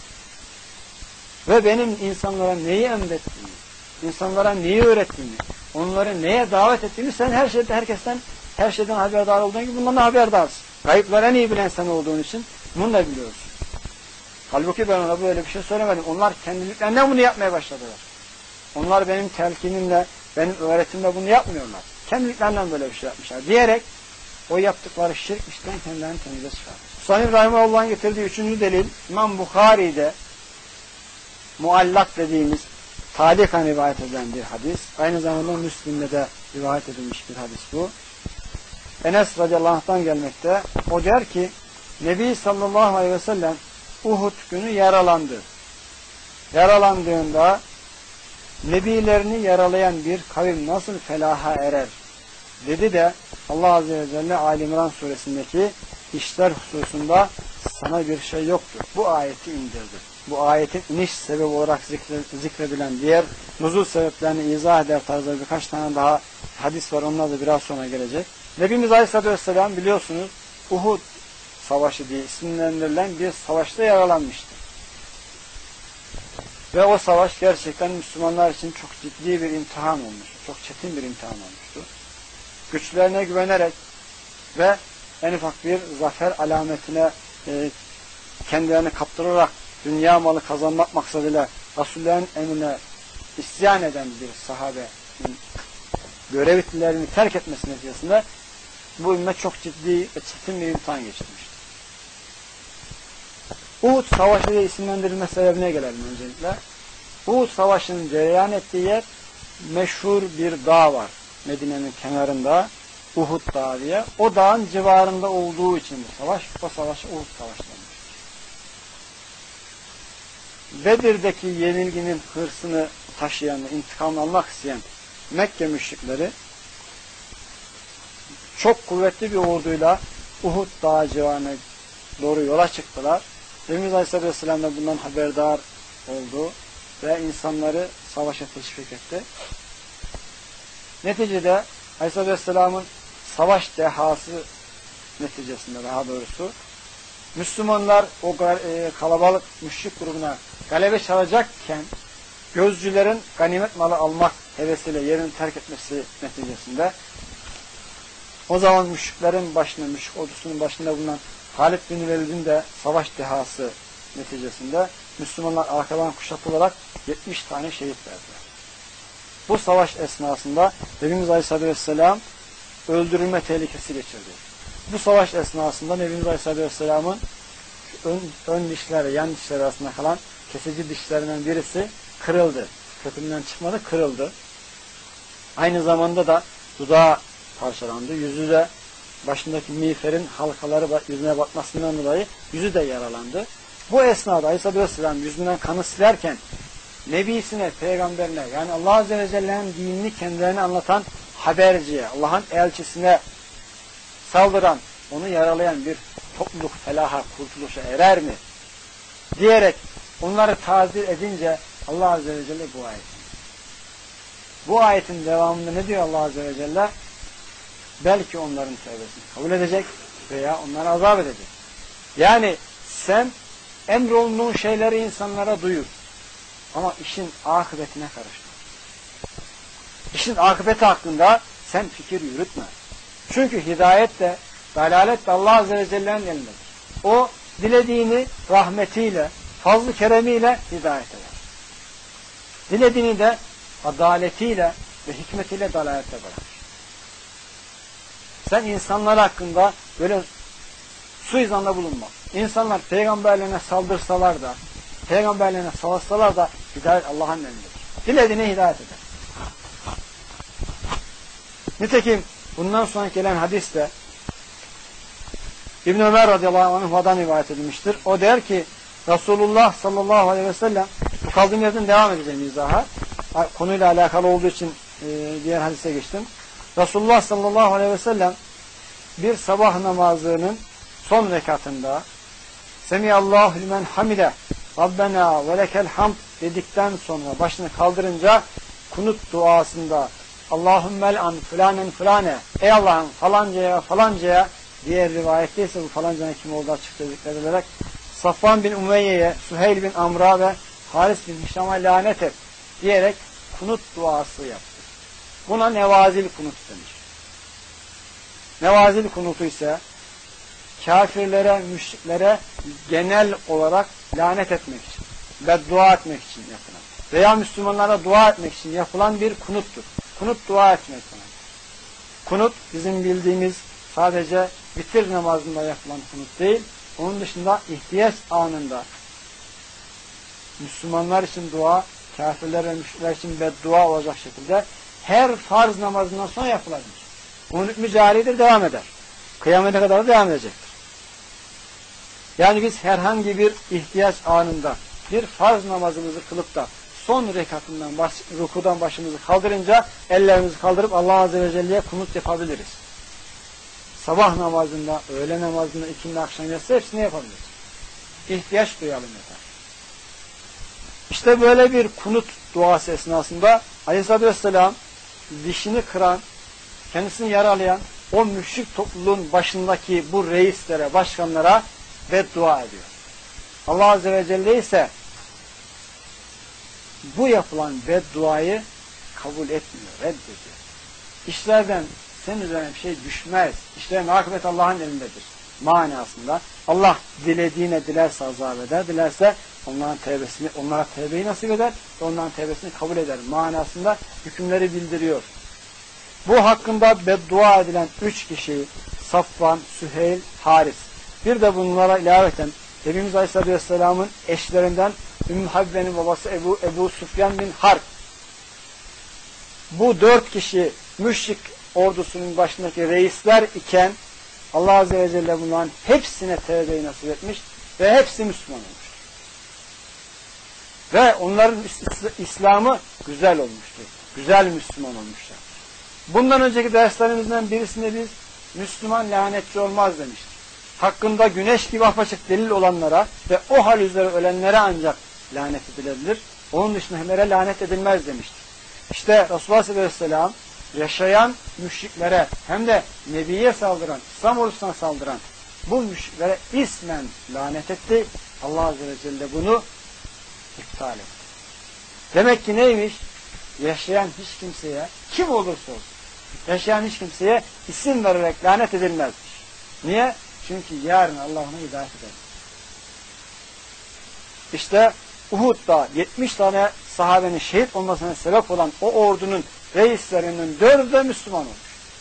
Ve benim insanlara neyi emrettiğimi, insanlara neyi öğrettiğimi, onları neye davet ettiğimi sen her şeyden haberdar olduğun gibi bundan da haberdarsın. Kayıpları en iyi bilen sen olduğun için bunu da biliyorsun. Halbuki ben ona böyle bir şey söylemedim. Onlar kendiliklerinden bunu yapmaya başladılar. Onlar benim telkinimle, benim öğretimle bunu yapmıyorlar. Kendiliklerinden böyle bir şey yapmışlar. Diyerek o yaptıkları şirk işten kendilerini temize çıkarmış. Sahih Rahimahullah'ın getirdiği 3. delil İmam Bukhari'de muallak dediğimiz talikan rivayet edilen bir hadis. Aynı zamanda Müslim'de de rivayet edilmiş bir hadis bu. Enes radıyallahu anh'tan gelmekte. O der ki Nebi sallallahu aleyhi ve sellem Uhud günü yaralandı. Yaralandığında Nebilerini yaralayan bir kavim nasıl felaha erer? Dedi de Allah Azze ve Celle Ali İmran suresindeki işler hususunda sana bir şey yoktur. Bu ayeti indirdi. Bu ayetin iniş sebebi olarak zikredilen diğer nuzul sebeplerini izah eder tarzda birkaç tane daha hadis var. Onlar da biraz sonra gelecek. Nebimiz Aleyhisselatü Vesselam biliyorsunuz Uhud Savaşı diye isimlendirilen bir savaşta yaralanmıştı. Ve o savaş gerçekten Müslümanlar için çok ciddi bir imtihan olmuştu. Çok çetin bir imtihan olmuştu. Güçlerine güvenerek ve en ufak bir zafer alametine kendilerini kaptırarak dünya malı kazanmak maksadıyla Resullerin emrine isyan eden bir sahabenin görevlilerini terk etmesi neticesinde bu ümmet çok ciddi ve çetin bir imtihan geçirmiştir. Uhud Savaşı diye isimlendirilme sebebine gelelim öncelikle. Uhud Savaşı'nın cereyan ettiği yer meşhur bir dağ var. Medine'nin kenarında Uhud Dağı diye. O dağın civarında olduğu için bu savaş, o savaşı Uhud Savaşı denmiştir. Bedir'deki yenilginin hırsını taşıyan, intikamını almak isteyen Mekke müşrikleri çok kuvvetli bir orduyla Uhud Dağı civarına doğru yola çıktılar. Efendimiz Aleyhisselatü Vesselam da bundan haberdar oldu ve insanları savaşa teşvik etti. Neticede Aleyhisselatü Vesselam'ın savaş dehası neticesinde daha doğrusu Müslümanlar o kalabalık müşrik grubuna galebe çalacakken gözcülerin ganimet malı almak hevesiyle yerini terk etmesi neticesinde o zaman müşriklerin başında, müşrik ordusunun başında bulunan Halid bin Velid'in de savaş dehası neticesinde Müslümanlar arkadan kuşatılarak 70 tane şehit verdiler. Bu savaş esnasında Nebimiz Aleyhisselatü Vesselam öldürülme tehlikesi geçirdi. Bu savaş esnasında Nebimiz Aleyhisselatü Vesselam'ın ön dişleri, yan dişleri arasında kalan kesici dişlerinden birisi kırıldı. Kökünden çıkmadı, kırıldı. Aynı zamanda da dudağı parçalandı. Yüzü de başındaki miğferin halkaları yüzüne batmasından dolayı yüzü de yaralandı. Bu esnada Aleyhisselatü Vesselam yüzünden kanı silerken Nebisine, peygamberine yani Allah Azze ve Celle'nin dinini kendilerine anlatan haberciye, Allah'ın elçisine saldıran, onu yaralayan bir topluluk felaha, kurtuluşa erer mi? Diyerek onları tazir edince Allah Azze ve Celle bu ayet. Bu ayetin devamında ne diyor Allah Azze ve Celle? Belki onların tevbesini kabul edecek veya onları azap edecek. Yani sen emrolunduğun şeyleri insanlara duyur. Ama işin akıbetine karışma. İşin akıbeti hakkında sen fikir yürütme. Çünkü hidayet de, dalalet de Allah Azze ve Celle'nin elindedir. O dilediğini rahmetiyle, fazl-ı keremiyle hidayet eder. Dilediğini de adaletiyle ve hikmetiyle dalalete bırakır. Sen insanlar hakkında böyle suizanda bulunma. İnsanlar peygamberlerine saldırsalar da, peygamberlerine savaşsalar da hidayet Allah'ın elindedir. Dilediğine hidayet eder. Nitekim bundan sonra gelen hadiste İbn Ömer radıyallahu anh'dan rivayet edilmiştir. O der ki Resulullah sallallahu aleyhi ve sellem, bu kaldığım yerden devam edeceğim izaha. Konuyla alakalı olduğu için diğer hadise geçtim. Resulullah sallallahu aleyhi ve sellem bir sabah namazının son rekatında Semiyallahu limen hamide Rabbena ve lekel hamd dedikten sonra başını kaldırınca kunut duasında Allahümmel an fulanen fulane, ey Allah'ım falancaya falancaya, diğer rivayette ise bu falancanın kim olduğu açıkça zikredilerek Safvan bin Umeyye'ye, Süheyl bin Amr'a ve Haris bin Hişam'a lanet et diyerek kunut duası yaptı. Buna nevazil kunut denir. Nevazil kunutu ise kafirlere, müşriklere genel olarak lanet etmek için, beddua etmek için yapılan veya Müslümanlara dua etmek için yapılan bir kunuttur. Kunut dua etmek demek. Kunut bizim bildiğimiz sadece vitir namazında yapılan kunut değil, onun dışında ihtiyaç anında Müslümanlar için dua, kafirler ve müşrikler için beddua olacak şekilde her farz namazından sonra yapılabilir. Bunun hükmü caridir, devam eder. Kıyamete kadar devam edecektir. Yani biz herhangi bir ihtiyaç anında bir farz namazımızı kılıp da son rekatından, rukudan başımızı kaldırınca ellerimizi kaldırıp Allah Azze ve Celle'ye kunut yapabiliriz. Sabah namazında, öğle namazında, ikindi akşam yatsı hepsini yapabiliriz. İhtiyaç duyalım yeter. İşte böyle bir kunut duası esnasında Aleyhisselatü Vesselam dişini kıran, kendisini yaralayan o müşrik topluluğun başındaki bu reislere, başkanlara beddua ediyor. Allah Azze ve Celle ise bu yapılan bedduayı kabul etmiyor, reddediyor. İşlerden senin üzerine bir şey düşmez. İşlerin akıbeti Allah'ın elindedir. Manasında Allah dilediğine dilerse azap eder, dilerse onlara tevbeyi nasip eder ve onların tevbesini kabul eder. Manasında hükümleri bildiriyor. Bu hakkında beddua edilen 3 kişi Safvan, Süheyl, Haris. Bir de bunlara ilaveten Nebimiz Aleyhisselatü Vesselam'ın eşlerinden Ümmü Habibe'nin babası Ebu Süfyan bin Harp. Bu 4 kişi müşrik ordusunun başındaki reisler iken Allah Azze ve Celle bunların hepsine tevbeyi nasip etmiş ve hepsi Müslüman olmuş. Ve onların İslam'ı güzel olmuştur. Güzel Müslüman olmuşlar. Bundan önceki derslerimizden birisinde biz Müslüman lanetçi olmaz demiştik. Hakkında güneş gibi apaçık delil olanlara ve o hal üzere ölenlere ancak lanet edilebilir. Onun dışındakilere lanet edilmez demiştik. İşte Resulullah sallallahu aleyhi ve sellem yaşayan müşriklere hem de Nebi'ye saldıran, İslam ordusuna saldıran bu müşriklere ismen lanet etti. Allah Azze ve Celle bunu iptal etti. Demek ki neymiş? Yaşayan hiç kimseye, kim olursa olsun, yaşayan hiç kimseye isim vererek lanet edilmezmiş. Niye? Çünkü yarın Allah ona hidayet eder. İşte Uhud'da 70 tane sahabenin şehit olmasına sebep olan o ordunun reislerinin 4'ü de Müslüman olmuş.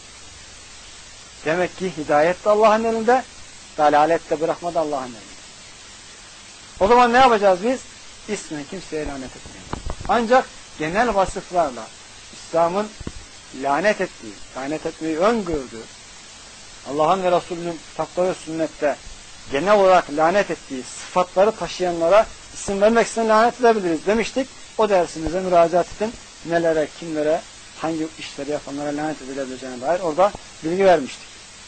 Demek ki hidayet de Allah'ın elinde, dalalet de bırakma da Allah'ın elinde. O zaman ne yapacağız biz? İsmen kimseye lanet etmeyelim. Ancak genel vasıflarla İslam'ın lanet ettiği, lanet etmeyi öngördüğü, Allah'ın ve Resulünün kitapta ve sünnette genel olarak lanet ettiği sıfatları taşıyanlara isim vermek için lanet edebiliriz demiştik. O dersimize müracaat edin. Nelere, kimlere, hangi işleri yapanlara lanet edilebileceğine dair orada bilgi vermiştik.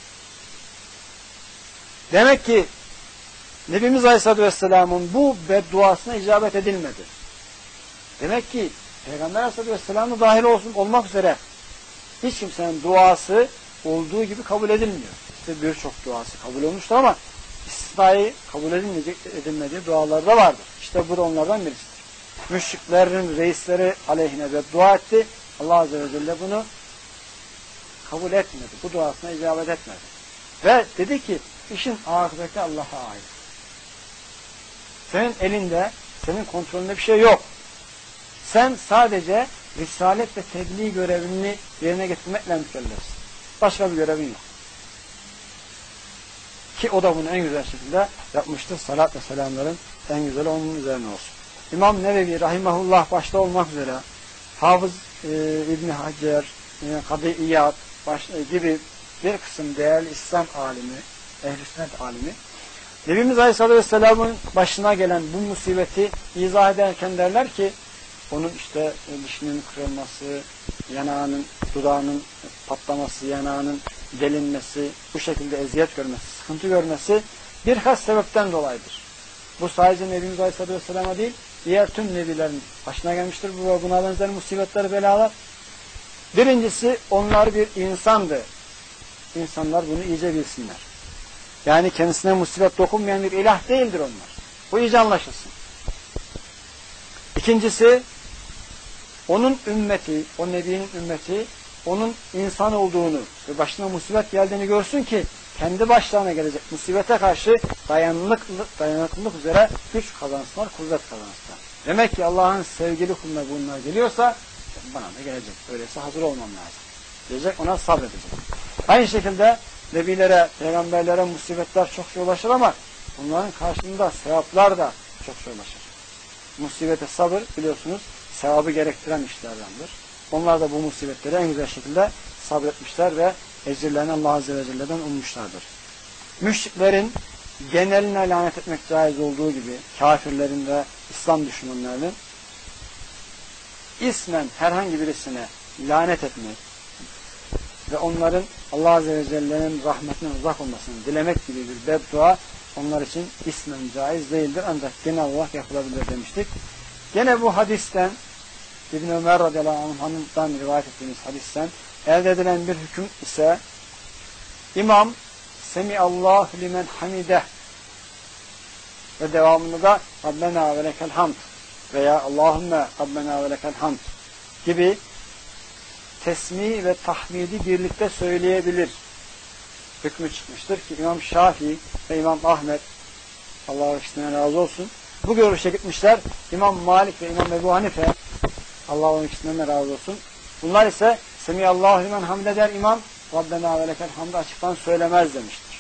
Demek ki Nebimiz Aleyhisselatü Vesselam'ın bu bedduasına icabet edilmedi. Demek ki Peygamber Aleyhisselatü Vesselam'da dahil olmak üzere hiç kimsenin duası olduğu gibi kabul edilmiyor. İşte birçok duası kabul olmuştur ama istisnai kabul edilmediği dualar da vardır. İşte bu da onlardan birisidir. Müşriklerin reisleri aleyhine beddua etti. Allah Azze ve Celle bunu kabul etmedi. Bu duasına icabet etmedi. Ve dedi ki işin akıbeti Allah'a ait. Senin elinde, senin kontrolünde bir şey yok. Sen sadece risalet ve tebliğ görevini yerine getirmekle mükellefsin. Başka bir görevin yok. Ki o da bunu en güzel şekilde yapmıştır. Salat ve selamların en güzeli onun üzerine olsun. İmam Nevevi rahimahullah başta olmak üzere Hafız İbni Hacer, Kadı İyad gibi bir kısım değerli İslam alimi, ehl-i sünnet alimi Nebimiz Aleyhisselatü Vesselam'ın başına gelen bu musibeti izah ederken derler ki onun işte dişinin kırılması, yanağının, dudağının patlaması, yanağının delinmesi, bu şekilde eziyet görmesi, sıkıntı görmesi birkaç sebepten dolayıdır. Bu sadece Nebimiz Aleyhisselatü Vesselam'a değil, diğer tüm nebilerin başına gelmiştir bu ve buna benzer musibetler, belalar. Birincisi, onlar bir insandı. İnsanlar bunu iyice bilsinler. Yani kendisine musibet dokunmayan bir ilah değildir onlar. Bu iyice anlaşılsın. İkincisi, onun ümmeti, o nebinin ümmeti, onun insan olduğunu ve başına musibet geldiğini görsün ki kendi başlarına gelecek musibete karşı dayanıklılık üzere güç kazansınlar, kuvvet kazansınlar. Demek ki Allah'ın sevgili kuluna bunlar geliyorsa bana da gelecek. Öyleyse hazır olmam lazım. Diyecek, ona sabredecek. Aynı şekilde nebilere, peygamberlere musibetler çokça ulaşır ama bunların karşılığında sevaplar da çokça ulaşır. Musibete sabır biliyorsunuz sevabı gerektiren işlerdendir. Onlar da bu musibetleri en güzel şekilde sabretmişler ve ecirlerini Allah Azze ve Celle'den ummuşlardır. Müşriklerin geneline lanet etmek caiz olduğu gibi kafirlerin ve İslam düşmanlarının ismen herhangi birisine lanet etmek ve onların Allah Azze ve Celle'nin rahmetinden uzak olmasını dilemek gibi bir beddua onlar için ismen caiz değildir. Ancak genel olarak yapılabilir demiştik. Gene bu hadisten İbn Ömer radıyallahu anh'dan rivayet ettiğimiz hadisten elde edilen bir hüküm ise İmam Semiallahu limen hamideh ve devamında da Rabbena ve lekel hamd veya Allahümme Rabbena ve lekel hamd gibi tesmi ve tahmidi birlikte söyleyebilir hükmü çıkmıştır ki İmam Şafii ve İmam Ahmet Allah ikisinden razı olsun bu görüşe gitmişler. İmam Malik ve İmam Ebu Hanife Allah onun ikisinden razı olsun. Bunlar ise Semiyallahu limen hamde der imam Rabbena ve lekel hamd açıktan söylemez demiştir.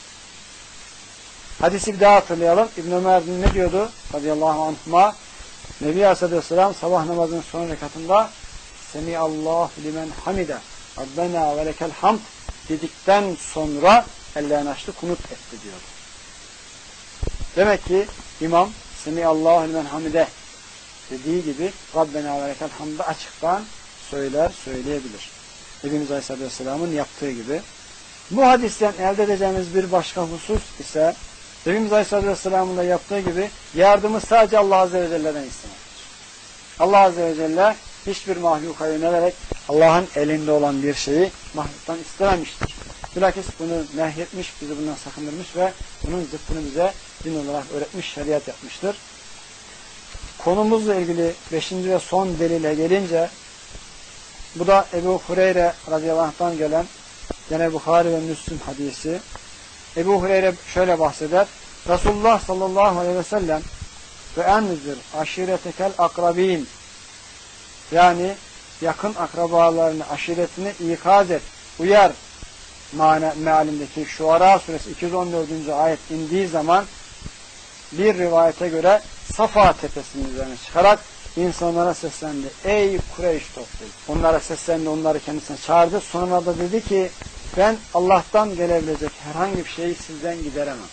Hadisi bir daha hatırlayalım. İbn Ömer ne diyordu? Radıyallahu anhuma Nebi Aleyhisselam sabah namazının son rekatında Semiyallahu limen hamide Rabbena ve lekel hamd dedikten sonra ellerini açtı, kunut etti diyordu. Demek ki imam Semiyallahu limen hamide dediği gibi Rabbena ve lekel hamd açıktan söyleyebilir. Nebimiz Aleyhisselam'ın yaptığı gibi. Bu hadisten elde edeceğimiz bir başka husus ise Nebimiz Aleyhisselam'ın da yaptığı gibi yardımı sadece Allah Azze ve Celle'den istemektir. Allah Azze ve Celle hiçbir mahluka yönelerek Allah'ın elinde olan bir şeyi mahluktan istememiştir. Bilakis bunu nehyetmiş, bizi bundan sakındırmış ve bunun zıttını bize din olarak öğretmiş, şeriat yapmıştır. Konumuzla ilgili 5. ve son delile gelince bu da Ebu Hureyre radıyallahu anh'tan gelen gene Bukhari ve Müslim hadisi. Ebu Hureyre şöyle bahseder. Resulullah sallallahu aleyhi ve sellem ve enzir aşiretekel akrabin yani yakın akrabalarını, aşiretini ikaz et, uyar mealindeki Şuara suresi 214. ayet indiği zaman bir rivayete göre Safa tepesinin üzerine çıkarak insanlara seslendi. Ey Kureyş topluluğu! Onlara seslendi, onları kendisine çağırdı. Sonra da dedi ki ben Allah'tan gelebilecek herhangi bir şeyi sizden gideremem.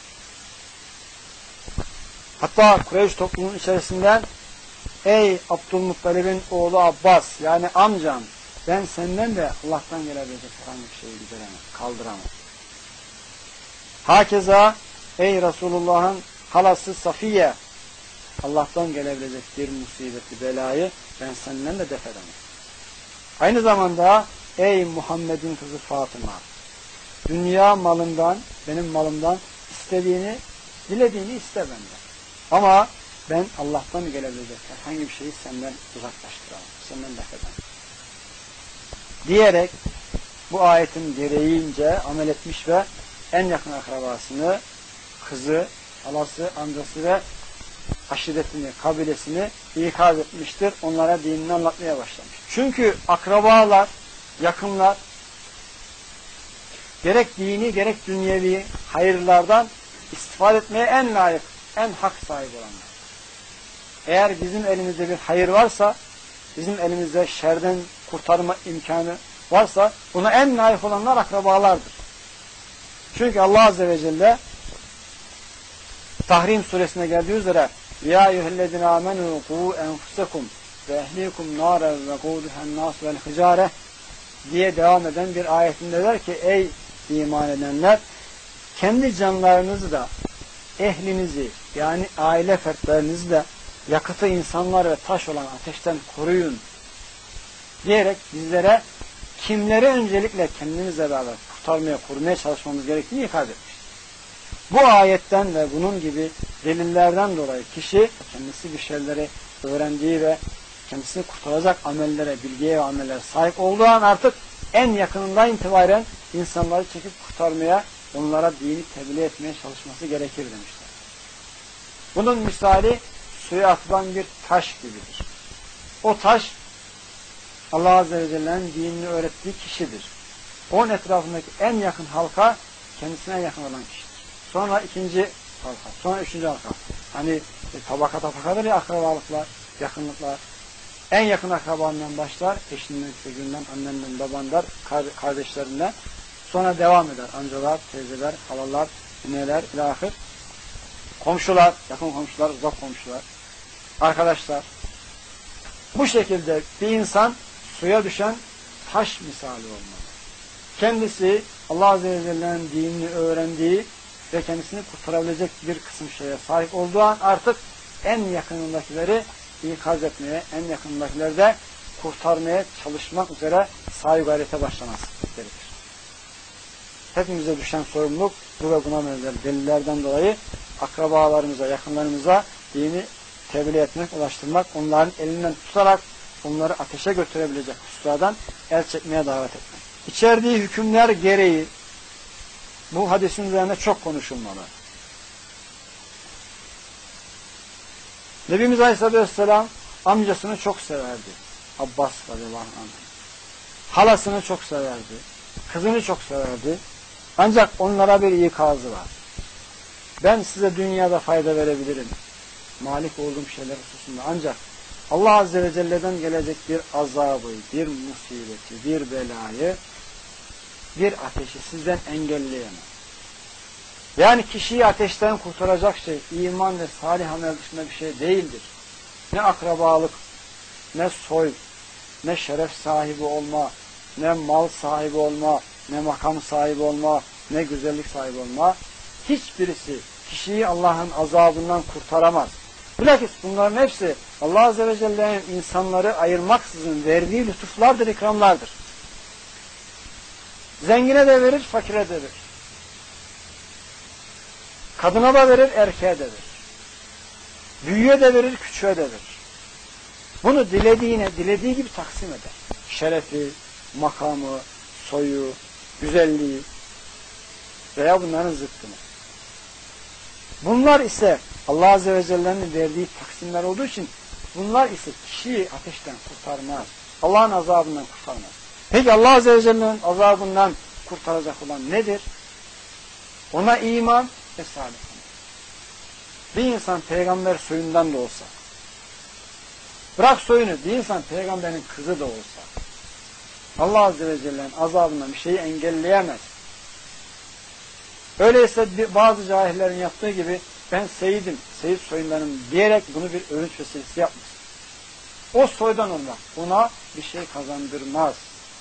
Hatta Kureyş topluluğunun içerisinden ey Abdülmuttalib'in oğlu Abbas yani amcam ben senden de Allah'tan gelebilecek herhangi bir şeyi gideremem, kaldıramam. Hakeza ey Resulullah'ın halası Safiye Allah'tan gelebilecek bir musibeti, belayı ben senden de def edemem. Aynı zamanda ey Muhammed'in kızı Fatıma dünya malından, benim malımdan istediğini, dilediğini iste benden. Ama ben Allah'tan gelebilecek herhangi bir şeyi senden uzaklaştıramam, senden def edemem. Diyerek bu ayetin gereğince amel etmiş ve en yakın akrabasını, kızı, halası, amcası ve aşiretini, kabilesini ikaz etmiştir. Onlara dinini anlatmaya başlamış. Çünkü akrabalar, yakınlar gerek dini gerek dünyevi hayırlardan istifade etmeye en layık, en hak sahibi olanlar. Eğer bizim elimizde bir hayır varsa, bizim elimizde şerden kurtarma imkanı varsa buna en layık olanlar akrabalardır. Çünkü Allah Azze ve Celle Tahrim suresine geldiği üzere Ya eyyühellezine amenu qu enfusekum ve ehlikum nâren ve kûduhen nâs vel hicâre diye devam eden bir ayetinde der ki ey iman edenler kendi canlarınızı da ehlinizi yani aile fertlerinizi de yakıtı insanlar ve taş olan ateşten koruyun diyerek bizlere kimleri öncelikle kendimizle beraber kurtarmaya, korumaya çalışmamız gerektiğini ifade etmiş. Bu ayetten ve bunun gibi delillerden dolayı kişi kendisi bir şeyleri öğrendiği ve kendisini kurtaracak amellere, bilgiye ve amellere sahip olduğu an artık en yakınından itibaren insanları çekip kurtarmaya, onlara dini tebliğ etmeye çalışması gerekir demişler. Bunun misali suya atılan bir taş gibidir. O taş Allah Azze ve Celle'nin dinini öğrettiği kişidir. Onun etrafındaki en yakın halka kendisine yakın olan kişidir. Sonra ikinci halka, sonra üçüncü halka. Hani tabaka tabakadır ya akrabalıklar, yakınlıklar. En yakın akrabandan başlar, eşinden, çocuğundan, annenden, babandan, kardeşlerinden. Sonra devam eder. Amcalar, teyzeler, halalar, nineler, ilahir. Komşular, yakın komşular, uzak komşular, arkadaşlar. Bu şekilde bir insan suya düşen taş misali olmalı. Kendisi Allah Azze ve Celle'nin dinini öğrendiği ve kendisini kurtarabilecek bir kısım şeye sahip olduğu an artık en yakınındakileri ikaz etmeye, en yakınındakileri de kurtarmaya çalışmak üzere sahi gayrete başlaması gerekir. Hepimize düşen sorumluluk bu ve buna benzer delillerden dolayı akrabalarımıza, yakınlarımıza dini tebliğ etmek, ulaştırmak, onların elinden tutarak onları ateşe götürebilecek hususlardan el çekmeye davet etmek. İçerdiği hükümler gereği bu hadisin üzerine çok konuşulmalı. Nebimiz Aleyhisselatü Vesselam amcasını çok severdi. Abbas radıyallahu anh. Halasını çok severdi. Kızını çok severdi. Ancak onlara bir ikazı var. Ben size dünyada fayda verebilirim. Malik olduğum şeyler hususunda. Ancak Allah Azze ve Celle'den gelecek bir azabı, bir musibeti, bir belayı, bir ateşi sizden engelleyemem. Yani kişiyi ateşten kurtaracak şey iman ve salih amel dışında bir şey değildir. Ne akrabalık, ne soy, ne şeref sahibi olma, ne mal sahibi olma, ne makam sahibi olma, ne güzellik sahibi olma. Hiçbirisi kişiyi Allah'ın azabından kurtaramaz. Bilakis bunların hepsi Allah Azze ve Celle'nin insanları ayırmaksızın verdiği lütuflardır, ikramlardır. Zengine de verir, fakire de verir. Kadına da verir, erkeğe de verir. Büyüğe de verir, küçüğe de verir. Bunu dilediği gibi taksim eder. Şerefi, makamı, soyu, güzelliği veya bunların zıttını. Bunlar ise Allah Azze ve Celle'nin verdiği taksimler olduğu için bunlar ise kişiyi ateşten kurtarmaz. Allah'ın azabından kurtarmaz. Peki Allah Azze ve Celle'nin azabından kurtaracak olan nedir? Ona iman ve salih. Bir insan peygamber soyundan da olsa, bırak soyunu, bir insan peygamberin kızı da olsa, Allah Azze ve Celle'nin azabından bir şeyi engelleyemez. Öyleyse bazı cahillerin yaptığı gibi ben seyidim, seyit soyundanım diyerek bunu bir övünç vesilesi yapmış. O soydan olmak ona bir şey kazandırmaz.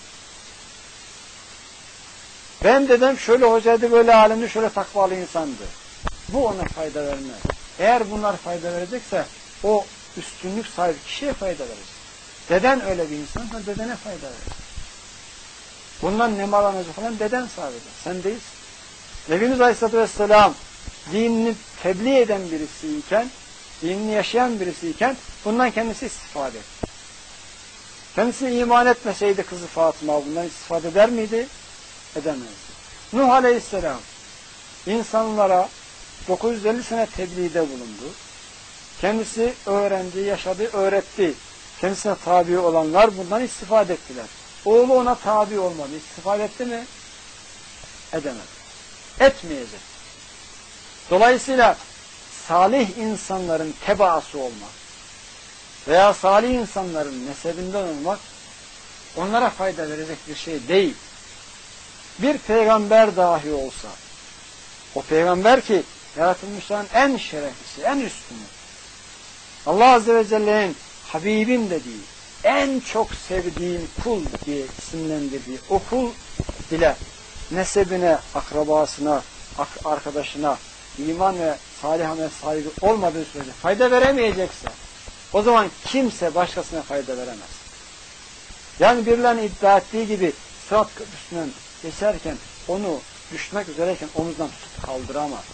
Ben dedem şöyle hocaydı, böyle alimdi, şöyle takvalı insandı. Bu ona fayda vermez. Eğer bunlar fayda verecekse o üstünlük sahibi kişiye fayda verecek. Deden öyle bir insansa dedene fayda verecek. Bundan ne malanacak olan deden sahibi. Sen değilsin. Nebimiz Aleyhisselatü Vesselam dinini tebliğ eden birisiyken, dinini yaşayan birisiyken bundan kendisi istifade etti. Kendisi iman etmeseydi kızı Fatıma bundan istifade eder miydi? Edemezdi. Nuh Aleyhisselam insanlara 950 sene tebliğde bulundu. Kendisi öğrendi, yaşadı, öğretti. Kendisine tabi olanlar bundan istifade ettiler. Oğlu ona tabi olmadı. İstifade etti mi? Edemedi. Etmeyecek. Dolayısıyla salih insanların tebaası olmak veya salih insanların nesebinden olmak onlara fayda verecek bir şey değil. Bir peygamber dahi olsa, o peygamber ki yaratılmışların en şereflisi, en üstünü, Allah Azze ve Celle'nin Habibim dediği, en çok sevdiğim kul diye isimlendirdiği o kul bile nesebine, akrabasına, arkadaşına, iman ve salih amel sahibi olmadığı sürece fayda veremeyecekse, O zaman kimse başkasına fayda veremez. Yani birilerinin iddia ettiği gibi Sırat Köprüsü'nden geçerken onu düşmek üzereyken omuzdan tutup kaldıramaz.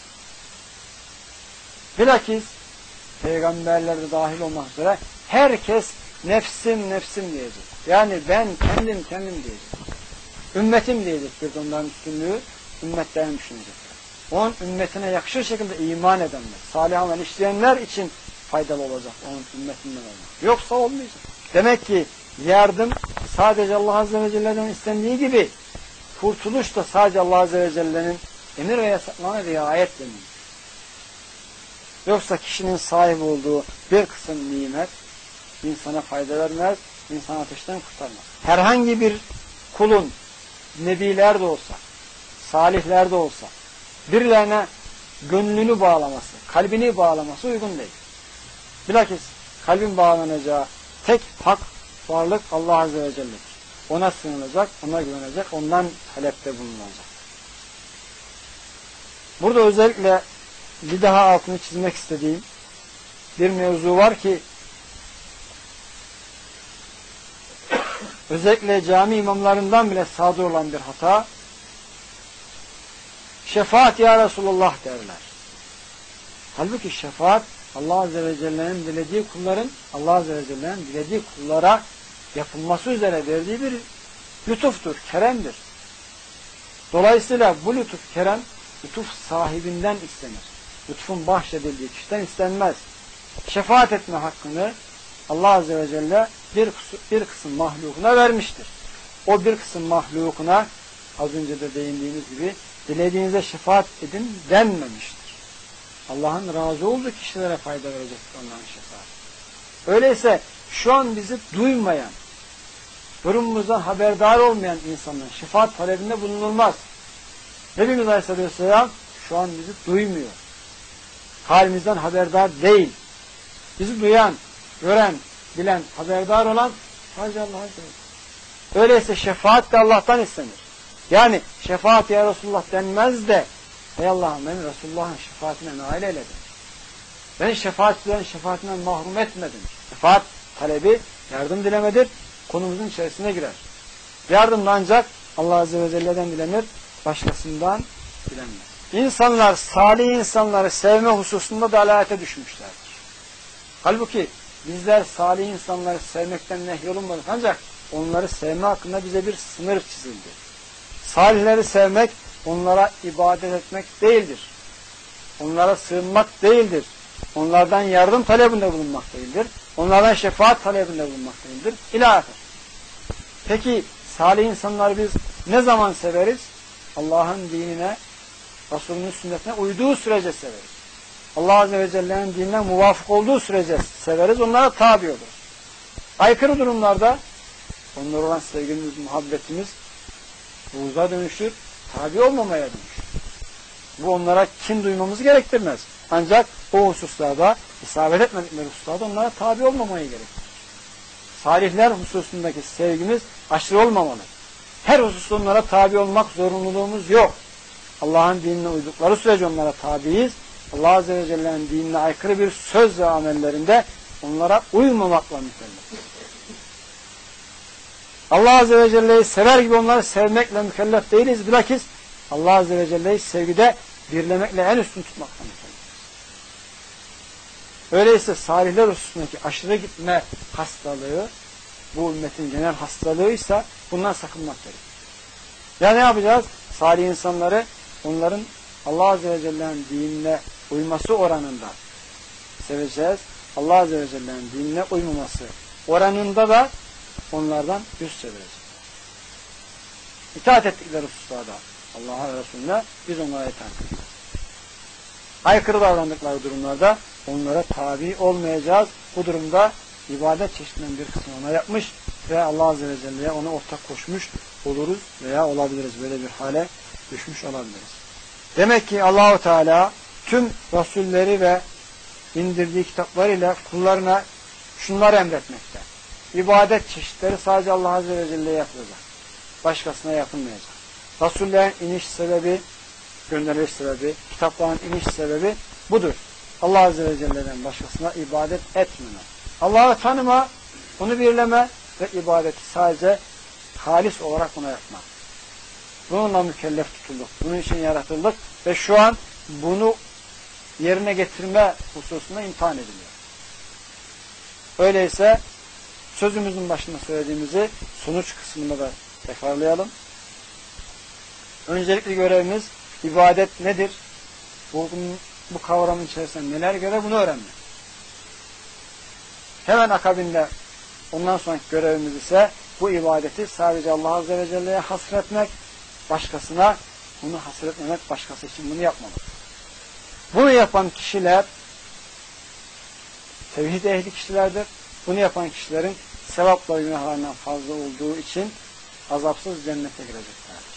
Bilakis peygamberler de dahil olmak üzere herkes nefsim nefsim diyecek. Yani ben kendim diyecek. Ümmetim diyecek bir de onların üstünlüğü ümmetlerini düşünecekler. Onun ümmetine yakışır şekilde iman edenler, salih amel işleyenler için faydalı olacak onun ümmetinden olmak. Yoksa olmayacak. Demek ki yardım sadece Allah Azze ve Celle'den istendiği gibi kurtuluş da sadece Allah Azze ve Celle'nin emir ve yasaklarına riayet denilir. Yoksa kişinin sahip olduğu bir kısım nimet insana fayda vermez, insanı ateşten kurtarmaz. Herhangi bir kulun nebiler de olsa, salihler de olsa birilerine gönlünü bağlaması, kalbini bağlaması uygun değil. Bilakis kalbin bağlanacağı tek hak varlık Allah Azze ve Celle'dir. Ona sığınılacak, ona güvenecek, ondan talepte bulunacak. Burada özellikle bir daha altını çizmek istediğim bir mevzu var ki özellikle cami imamlarından bile sadır olan bir hata, şefaat ya Resulullah derler. Halbuki şefaat Allah Azze ve Celle'nin dilediği kulların Allah Azze ve Celle'nin dilediği kullara yapılması üzere verdiği bir lütuftur, keremdir. Dolayısıyla bu lütuf, kerem, lütuf sahibinden istenir. Lütfun bahşedildiği kişiden istenmez. Şefaat etme hakkını Allah Azze ve Celle bir kısım mahlukuna vermiştir. O bir kısım mahlukuna az önce de değindiğimiz gibi dilediğinize şefaat edin denmemiştir. Allah'ın razı olduğu kişilere fayda verecektir onların şefaat. Öyleyse şu an bizi duymayan, durumumuzdan haberdar olmayan insanların şefaat talebinde bulunulmaz. Nebimiz Aleyhisselam şu an bizi duymuyor. Halimizden haberdar değil. Bizi duyan, gören, bilen, haberdar olan sadece Allah Azze ve Celle. Öyleyse şefaat de Allah'tan istenir. Yani şefaat ya Resulullah denmez de ey Allah'ım beni Resulullah'ın şefaatine nail eyledin. Beni şefaatçilerin şefaatinden mahrum etmedin. Şefaat talebi yardım dilemedir. Konumuzun içerisine girer. Yardım da ancak Allah Azze ve Celle'den dilenir, başkasından dilenmez. İnsanlar, salih insanları sevme hususunda dalalete düşmüşlerdir. Halbuki bizler salih insanları sevmekten nehyolunmadık ancak onları sevme hakkında bize bir sınır çizildi. Salihleri sevmek, onlara ibadet etmek değildir. Onlara sığınmak değildir. Onlardan yardım talebinde bulunmak değildir. Onlardan şefaat talebinde bulunmak değildir. İlahi. Peki salih insanları biz ne zaman severiz? Allah'ın dinine, Resulünün sünnetine uyduğu sürece severiz. Allah Azze ve Celle'nin dinine muvafık olduğu sürece severiz. Onlara tabi oluruz. Aykırı durumlarda onlara olan sevgimiz, muhabbetimiz buğza dönüşür, tabi olmamaya dönüşür. Bu onlara kin duymamızı gerektirmez. Ancak o hususlarda, isabet etmedikleri hususlarda onlara tabi olmamayı gerektirir. Salihler hususundaki sevgimiz aşırı olmamalı. Her hususta onlara tabi olmak zorunluluğumuz yok. Allah'ın dinine uydukları sürece onlara tabiiz. Allah Azze ve Celle'nin dinine aykırı bir söz ve amellerinde onlara uymamakla mükellef. Allah Azze ve Celle'yi sever gibi onları sevmekle mükellef değiliz. Bilakis Allah Azze ve Celle'yi sevgide birlemekle en üstün tutmakla mükellef. Öyleyse salihler hususundaki aşırı gitme hastalığı, bu ümmetin genel hastalığıysa bundan sakınmak gerekir. Ya ne yapacağız? Salih insanları onların Allah Azze ve Celle'nin dinine uyması oranında seveceğiz. Allah Azze ve Celle'nin dinine uymaması oranında da onlardan yüz çevireceğiz. İtaat ettikleri hususlarda Allah'a ve Resulüne biz onlara itaat edeceğiz. Aykırı davrandıkları durumlarda onlara tabi olmayacağız. Bu durumda ibadet çeşitlerinin bir kısmını ona yapmış ve Allah Azze ve Celle'ye ona ortak koşmuş oluruz veya olabiliriz. Böyle bir hale düşmüş olabiliriz. Demek ki Allah-u Teala tüm Resulleri ve indirdiği kitaplarıyla kullarına şunları emretmekte. İbadet çeşitleri sadece Allah Azze ve Celle'ye yapılacak. Başkasına yapılmayacak. Resullerin iniş sebebi, gönderiliş sebebi, kitapların iniş sebebi budur. Allah Azze ve Celle'den başkasına ibadet etmeme. Allah'ı tanıma, onu birleme ve ibadeti sadece halis olarak ona yapma. Bununla mükellef tutulduk. Bunun için yaratıldık ve şu an bunu yerine getirme hususunda imtihan ediliyor. Öyleyse sözümüzün başında söylediğimizi sonuç kısmında da tekrarlayalım. Öncelikli görevimiz ibadet nedir? Bu kavramın içerisinde neler göre bunu öğrenmek. Hemen akabinde ondan sonraki görevimiz ise bu ibadeti sadece Allah Azze ve Celle'ye hasretmek, başkasına bunu hasretmemek, başkası için bunu yapmamak. Bunu yapan kişiler tevhid ehli kişilerdir. Bunu yapan kişilerin sevapla günahlarından fazla olduğu için azapsız cennete gireceklerdir.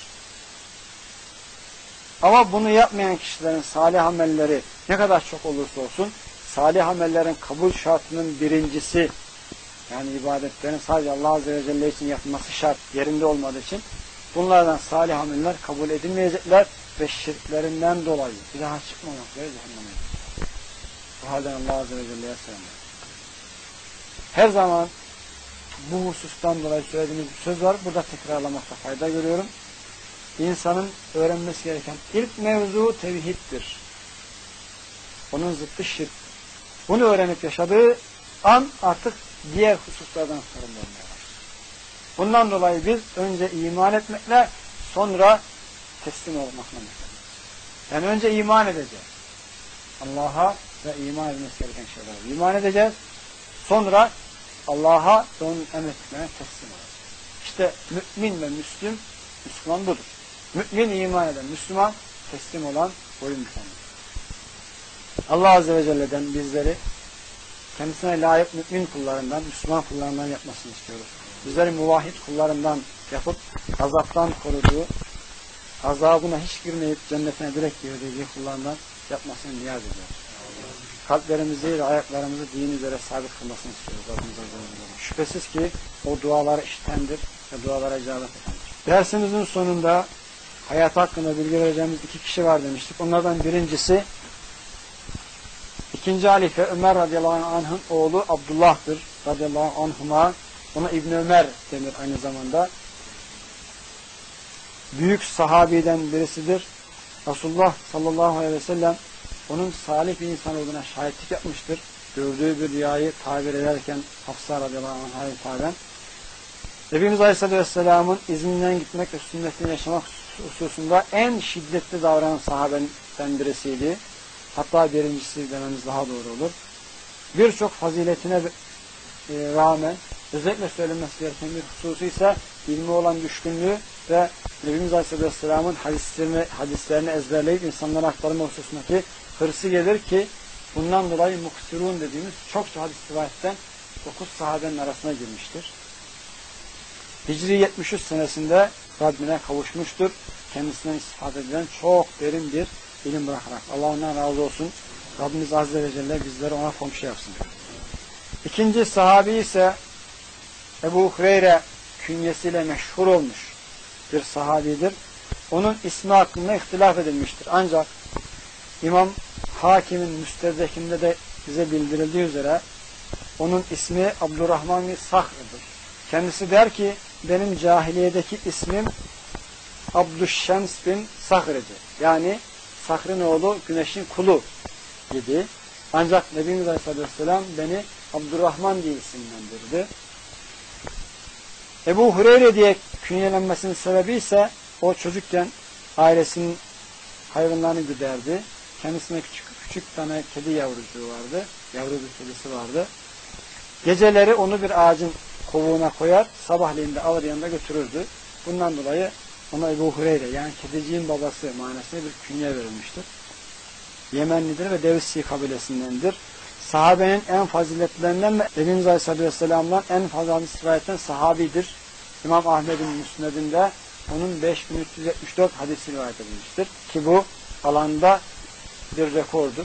Ama bunu yapmayan kişilerin salih amelleri ne kadar çok olursa olsun, salih amellerin kabul şartının birincisi, yani ibadetlerin sadece Allah Azze ve Celle için yapılması şart, yerinde olmadığı için bunlardan salih ameller kabul edilmeyecekler ve şirklerinden dolayı bir daha çıkmamak üzere cehenneme gidecekler. Bu halden Allah Azze ve Celle'ye sığınırız. Her zaman bu husustan dolayı söylediğimiz bir söz var. Burada tekrarlamakta fayda görüyorum. İnsanın öğrenmesi gereken ilk mevzu tevhiddir. Onun zıttı şirk. Bunu öğrenip yaşadığı an artık diğer hususlardan sorumlu olmaya başlar. Bundan dolayı biz önce iman etmekle sonra teslim olmakla mükellef. Yani önce iman edeceğiz. Allah'a ve iman edilmesi gereken şeyler. İman edeceğiz. Sonra Allah'a ve onun emrettiklerine teslim olacağız. İşte mümin ve Müslüman budur. Mümin iman eden, Müslüman teslim olan boyun bükendir. Allah Azze ve Celle'den bizleri kendisine layık mümin kullarından, Müslüman kullarından yapmasını istiyoruz. Bizleri muvahhid kullarından yapıp azaptan koruduğu, azabına hiç girmeyip cennetine direkt girdiği kullarından yapmasını niyaz ediyoruz. Kalplerimizi ve ayaklarımızı din üzere sabit kılmasını istiyoruz. Şüphesiz ki o duaları işitendir ve dualara icabet edendir. Dersimizin sonunda hayat hakkında bilgi vereceğimiz 2 kişi var demiştik. Onlardan birincisi 2. halife Ömer radıyallahu anh'ın oğlu Abdullah'tır radıyallahu anhuma. Ona İbn Ömer denir aynı zamanda. Büyük sahabiden birisidir. Resulullah sallallahu aleyhi ve sellem onun salih bir insan olduğuna şahitlik yapmıştır. Gördüğü bir rüyayı tabir ederken Hafsa radıyallahu anh'a hitaben Nebimiz Aleyhisselatü Vesselam'ın izninden gitmek ve sünnetini yaşamak hususunda en şiddetli davranan sahabeden birisiydi. Hatta birincisi dememiz daha doğru olur. Birçok faziletine rağmen özellikle söylenmesi gereken bir hususu ise ilmi olan düşkünlüğü ve Nebimiz Aleyhisselatü Vesselam'ın hadislerini ezberleyip insanlara aktarma hususundaki hırsı gelir ki bundan dolayı muksirun dediğimiz çokça hadis rivayetten 9 sahabenin arasına girmiştir. Hicri 73 senesinde Rabbine kavuşmuştur. Kendisinden istifade edilen çok derin bir ilim bırakarak. Allah ondan razı olsun. Rabbimiz Azze ve Celle bizleri ona komşu yapsın. İkinci sahabi ise Ebu Hureyre künyesiyle meşhur olmuş bir sahabidir. Onun ismi hakkında ihtilaf edilmiştir. Ancak İmam Hakim'in Müstedrek'inde de bize bildirildiği üzere onun ismi Abdurrahman bin Sahr'dır. Kendisi der ki benim cahiliyedeki ismim Abdüşşems bin Sahr'dı. Yani Sahr'ın oğlu güneşin kulu gibi. Ancak Nebimiz Aleyhisselatü Vesselam beni Abdurrahman diye isimlendirdi. Ebu Hureyre diye künyelenmesinin sebebi ise o çocukken ailesinin hayvanlarını güderdi. Kendisine küçük tane kedi yavrucuğu vardı. Yavru bir kedisi vardı. Geceleri onu bir ağacın kovuğuna koyar, sabahleyin de alır yanında götürürdü. Bundan dolayı ona Ebu Hureyre yani kediciğin babası manasında bir künye verilmiştir. Yemenlidir ve Devsi kabilesindendir. Sahabenin en faziletlerinden ve Efendimiz Aleyhisselatü Vesselam'dan en fazla hadis rivayetten sahabidir. İmam Ahmed'in Müsned'inde onun 5374 hadisi rivayet edilmiştir. Ki bu alanda bir rekordur.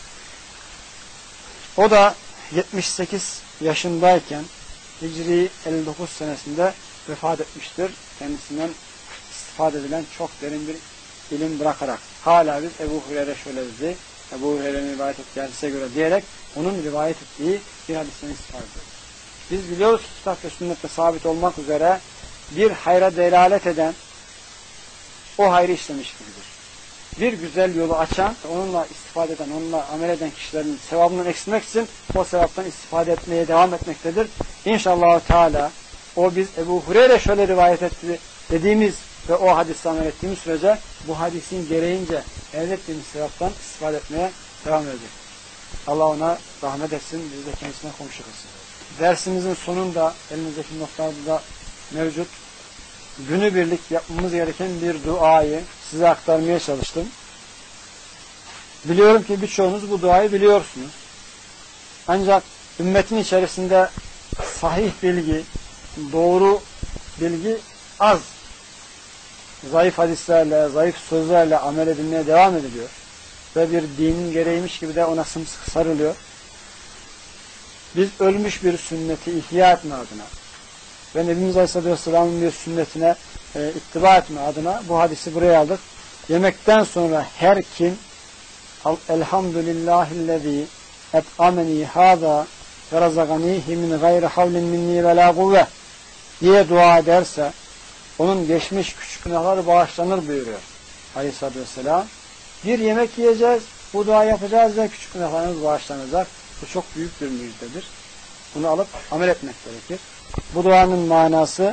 O da 78 yaşındayken Hicri 59 senesinde vefat etmiştir. Kendisinden istifade edilen çok derin bir ilim bırakarak. Hala biz Ebu Hureyre şöyle dedi. Ebu Hureyre'nin rivayet ettiği hadise göre diyerek onun rivayet ettiği bir hadisten istifade ediyoruz. Biz biliyoruz ki kitap ve sünnette sabit olmak üzere bir hayra delalet eden o hayrı işlemiş gibidir. Bir güzel yolu açan, onunla istifade eden, onunla amel eden kişilerin sevabından eksilmek için o sevaptan istifade etmeye devam etmektedir. İnşallah Teala o biz Ebu Hureyre şöyle rivayet etti dediğimiz ve o hadiste amel ettiğimiz sürece bu hadisin gereğince elde ettiğimiz sevaptan istifade etmeye devam edecek. Allah ona rahmet etsin, biz de kendisine komşu kılsın. Dersimizin sonunda elinizdeki notlarda da mevcut. Günübirlik yapmamız gereken bir duayı size aktarmaya çalıştım. Biliyorum ki birçoğunuz bu duayı biliyorsunuz. Ancak ümmetin içerisinde sahih bilgi, doğru bilgi az. Zayıf hadislerle, zayıf sözlerle amel edilmeye devam ediliyor. Ve bir dinin gereğiymiş gibi de ona sımsıkı sarılıyor. Biz ölmüş bir sünneti ihya etme adına ve Nebimiz Aleyhisselatü Vesselam'ın bir sünnetine ittiba etme adına bu hadisi buraya aldık. Yemekten sonra her kim elhamdülillahillezî et'ameni hâzâ ve razaganihi min gayri havlin minni ve lâ kuvve diye dua ederse onun geçmiş küçük günahları bağışlanır buyuruyor Aleyhisselatü Vesselam. Bir yemek yiyeceğiz, bu dua yapacağız ve küçük günahlarımız bağışlanacak. Bu çok büyük bir müjdedir. Bunu alıp amel etmek gerekir. Bu duanın manası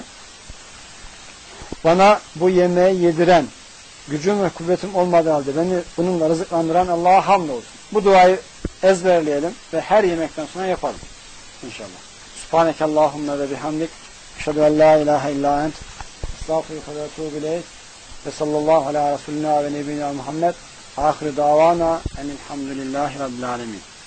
bana bu yemeği yediren, gücüm ve kuvvetim olmadığı halde beni bununla rızıklandıran Allah'a hamdolsun. Bu duayı ezberleyelim ve her yemekten sonra yapalım. İnşallah. Subhanekallahumma ve bihamdik. Eşhedü en la ilahe illa ent. Estağfirullah ve etûbü ileyk. Ve sallallahu ala Resulina ve nebina Muhammed. Ahir davana enilhamdülillahi rabbil alemin.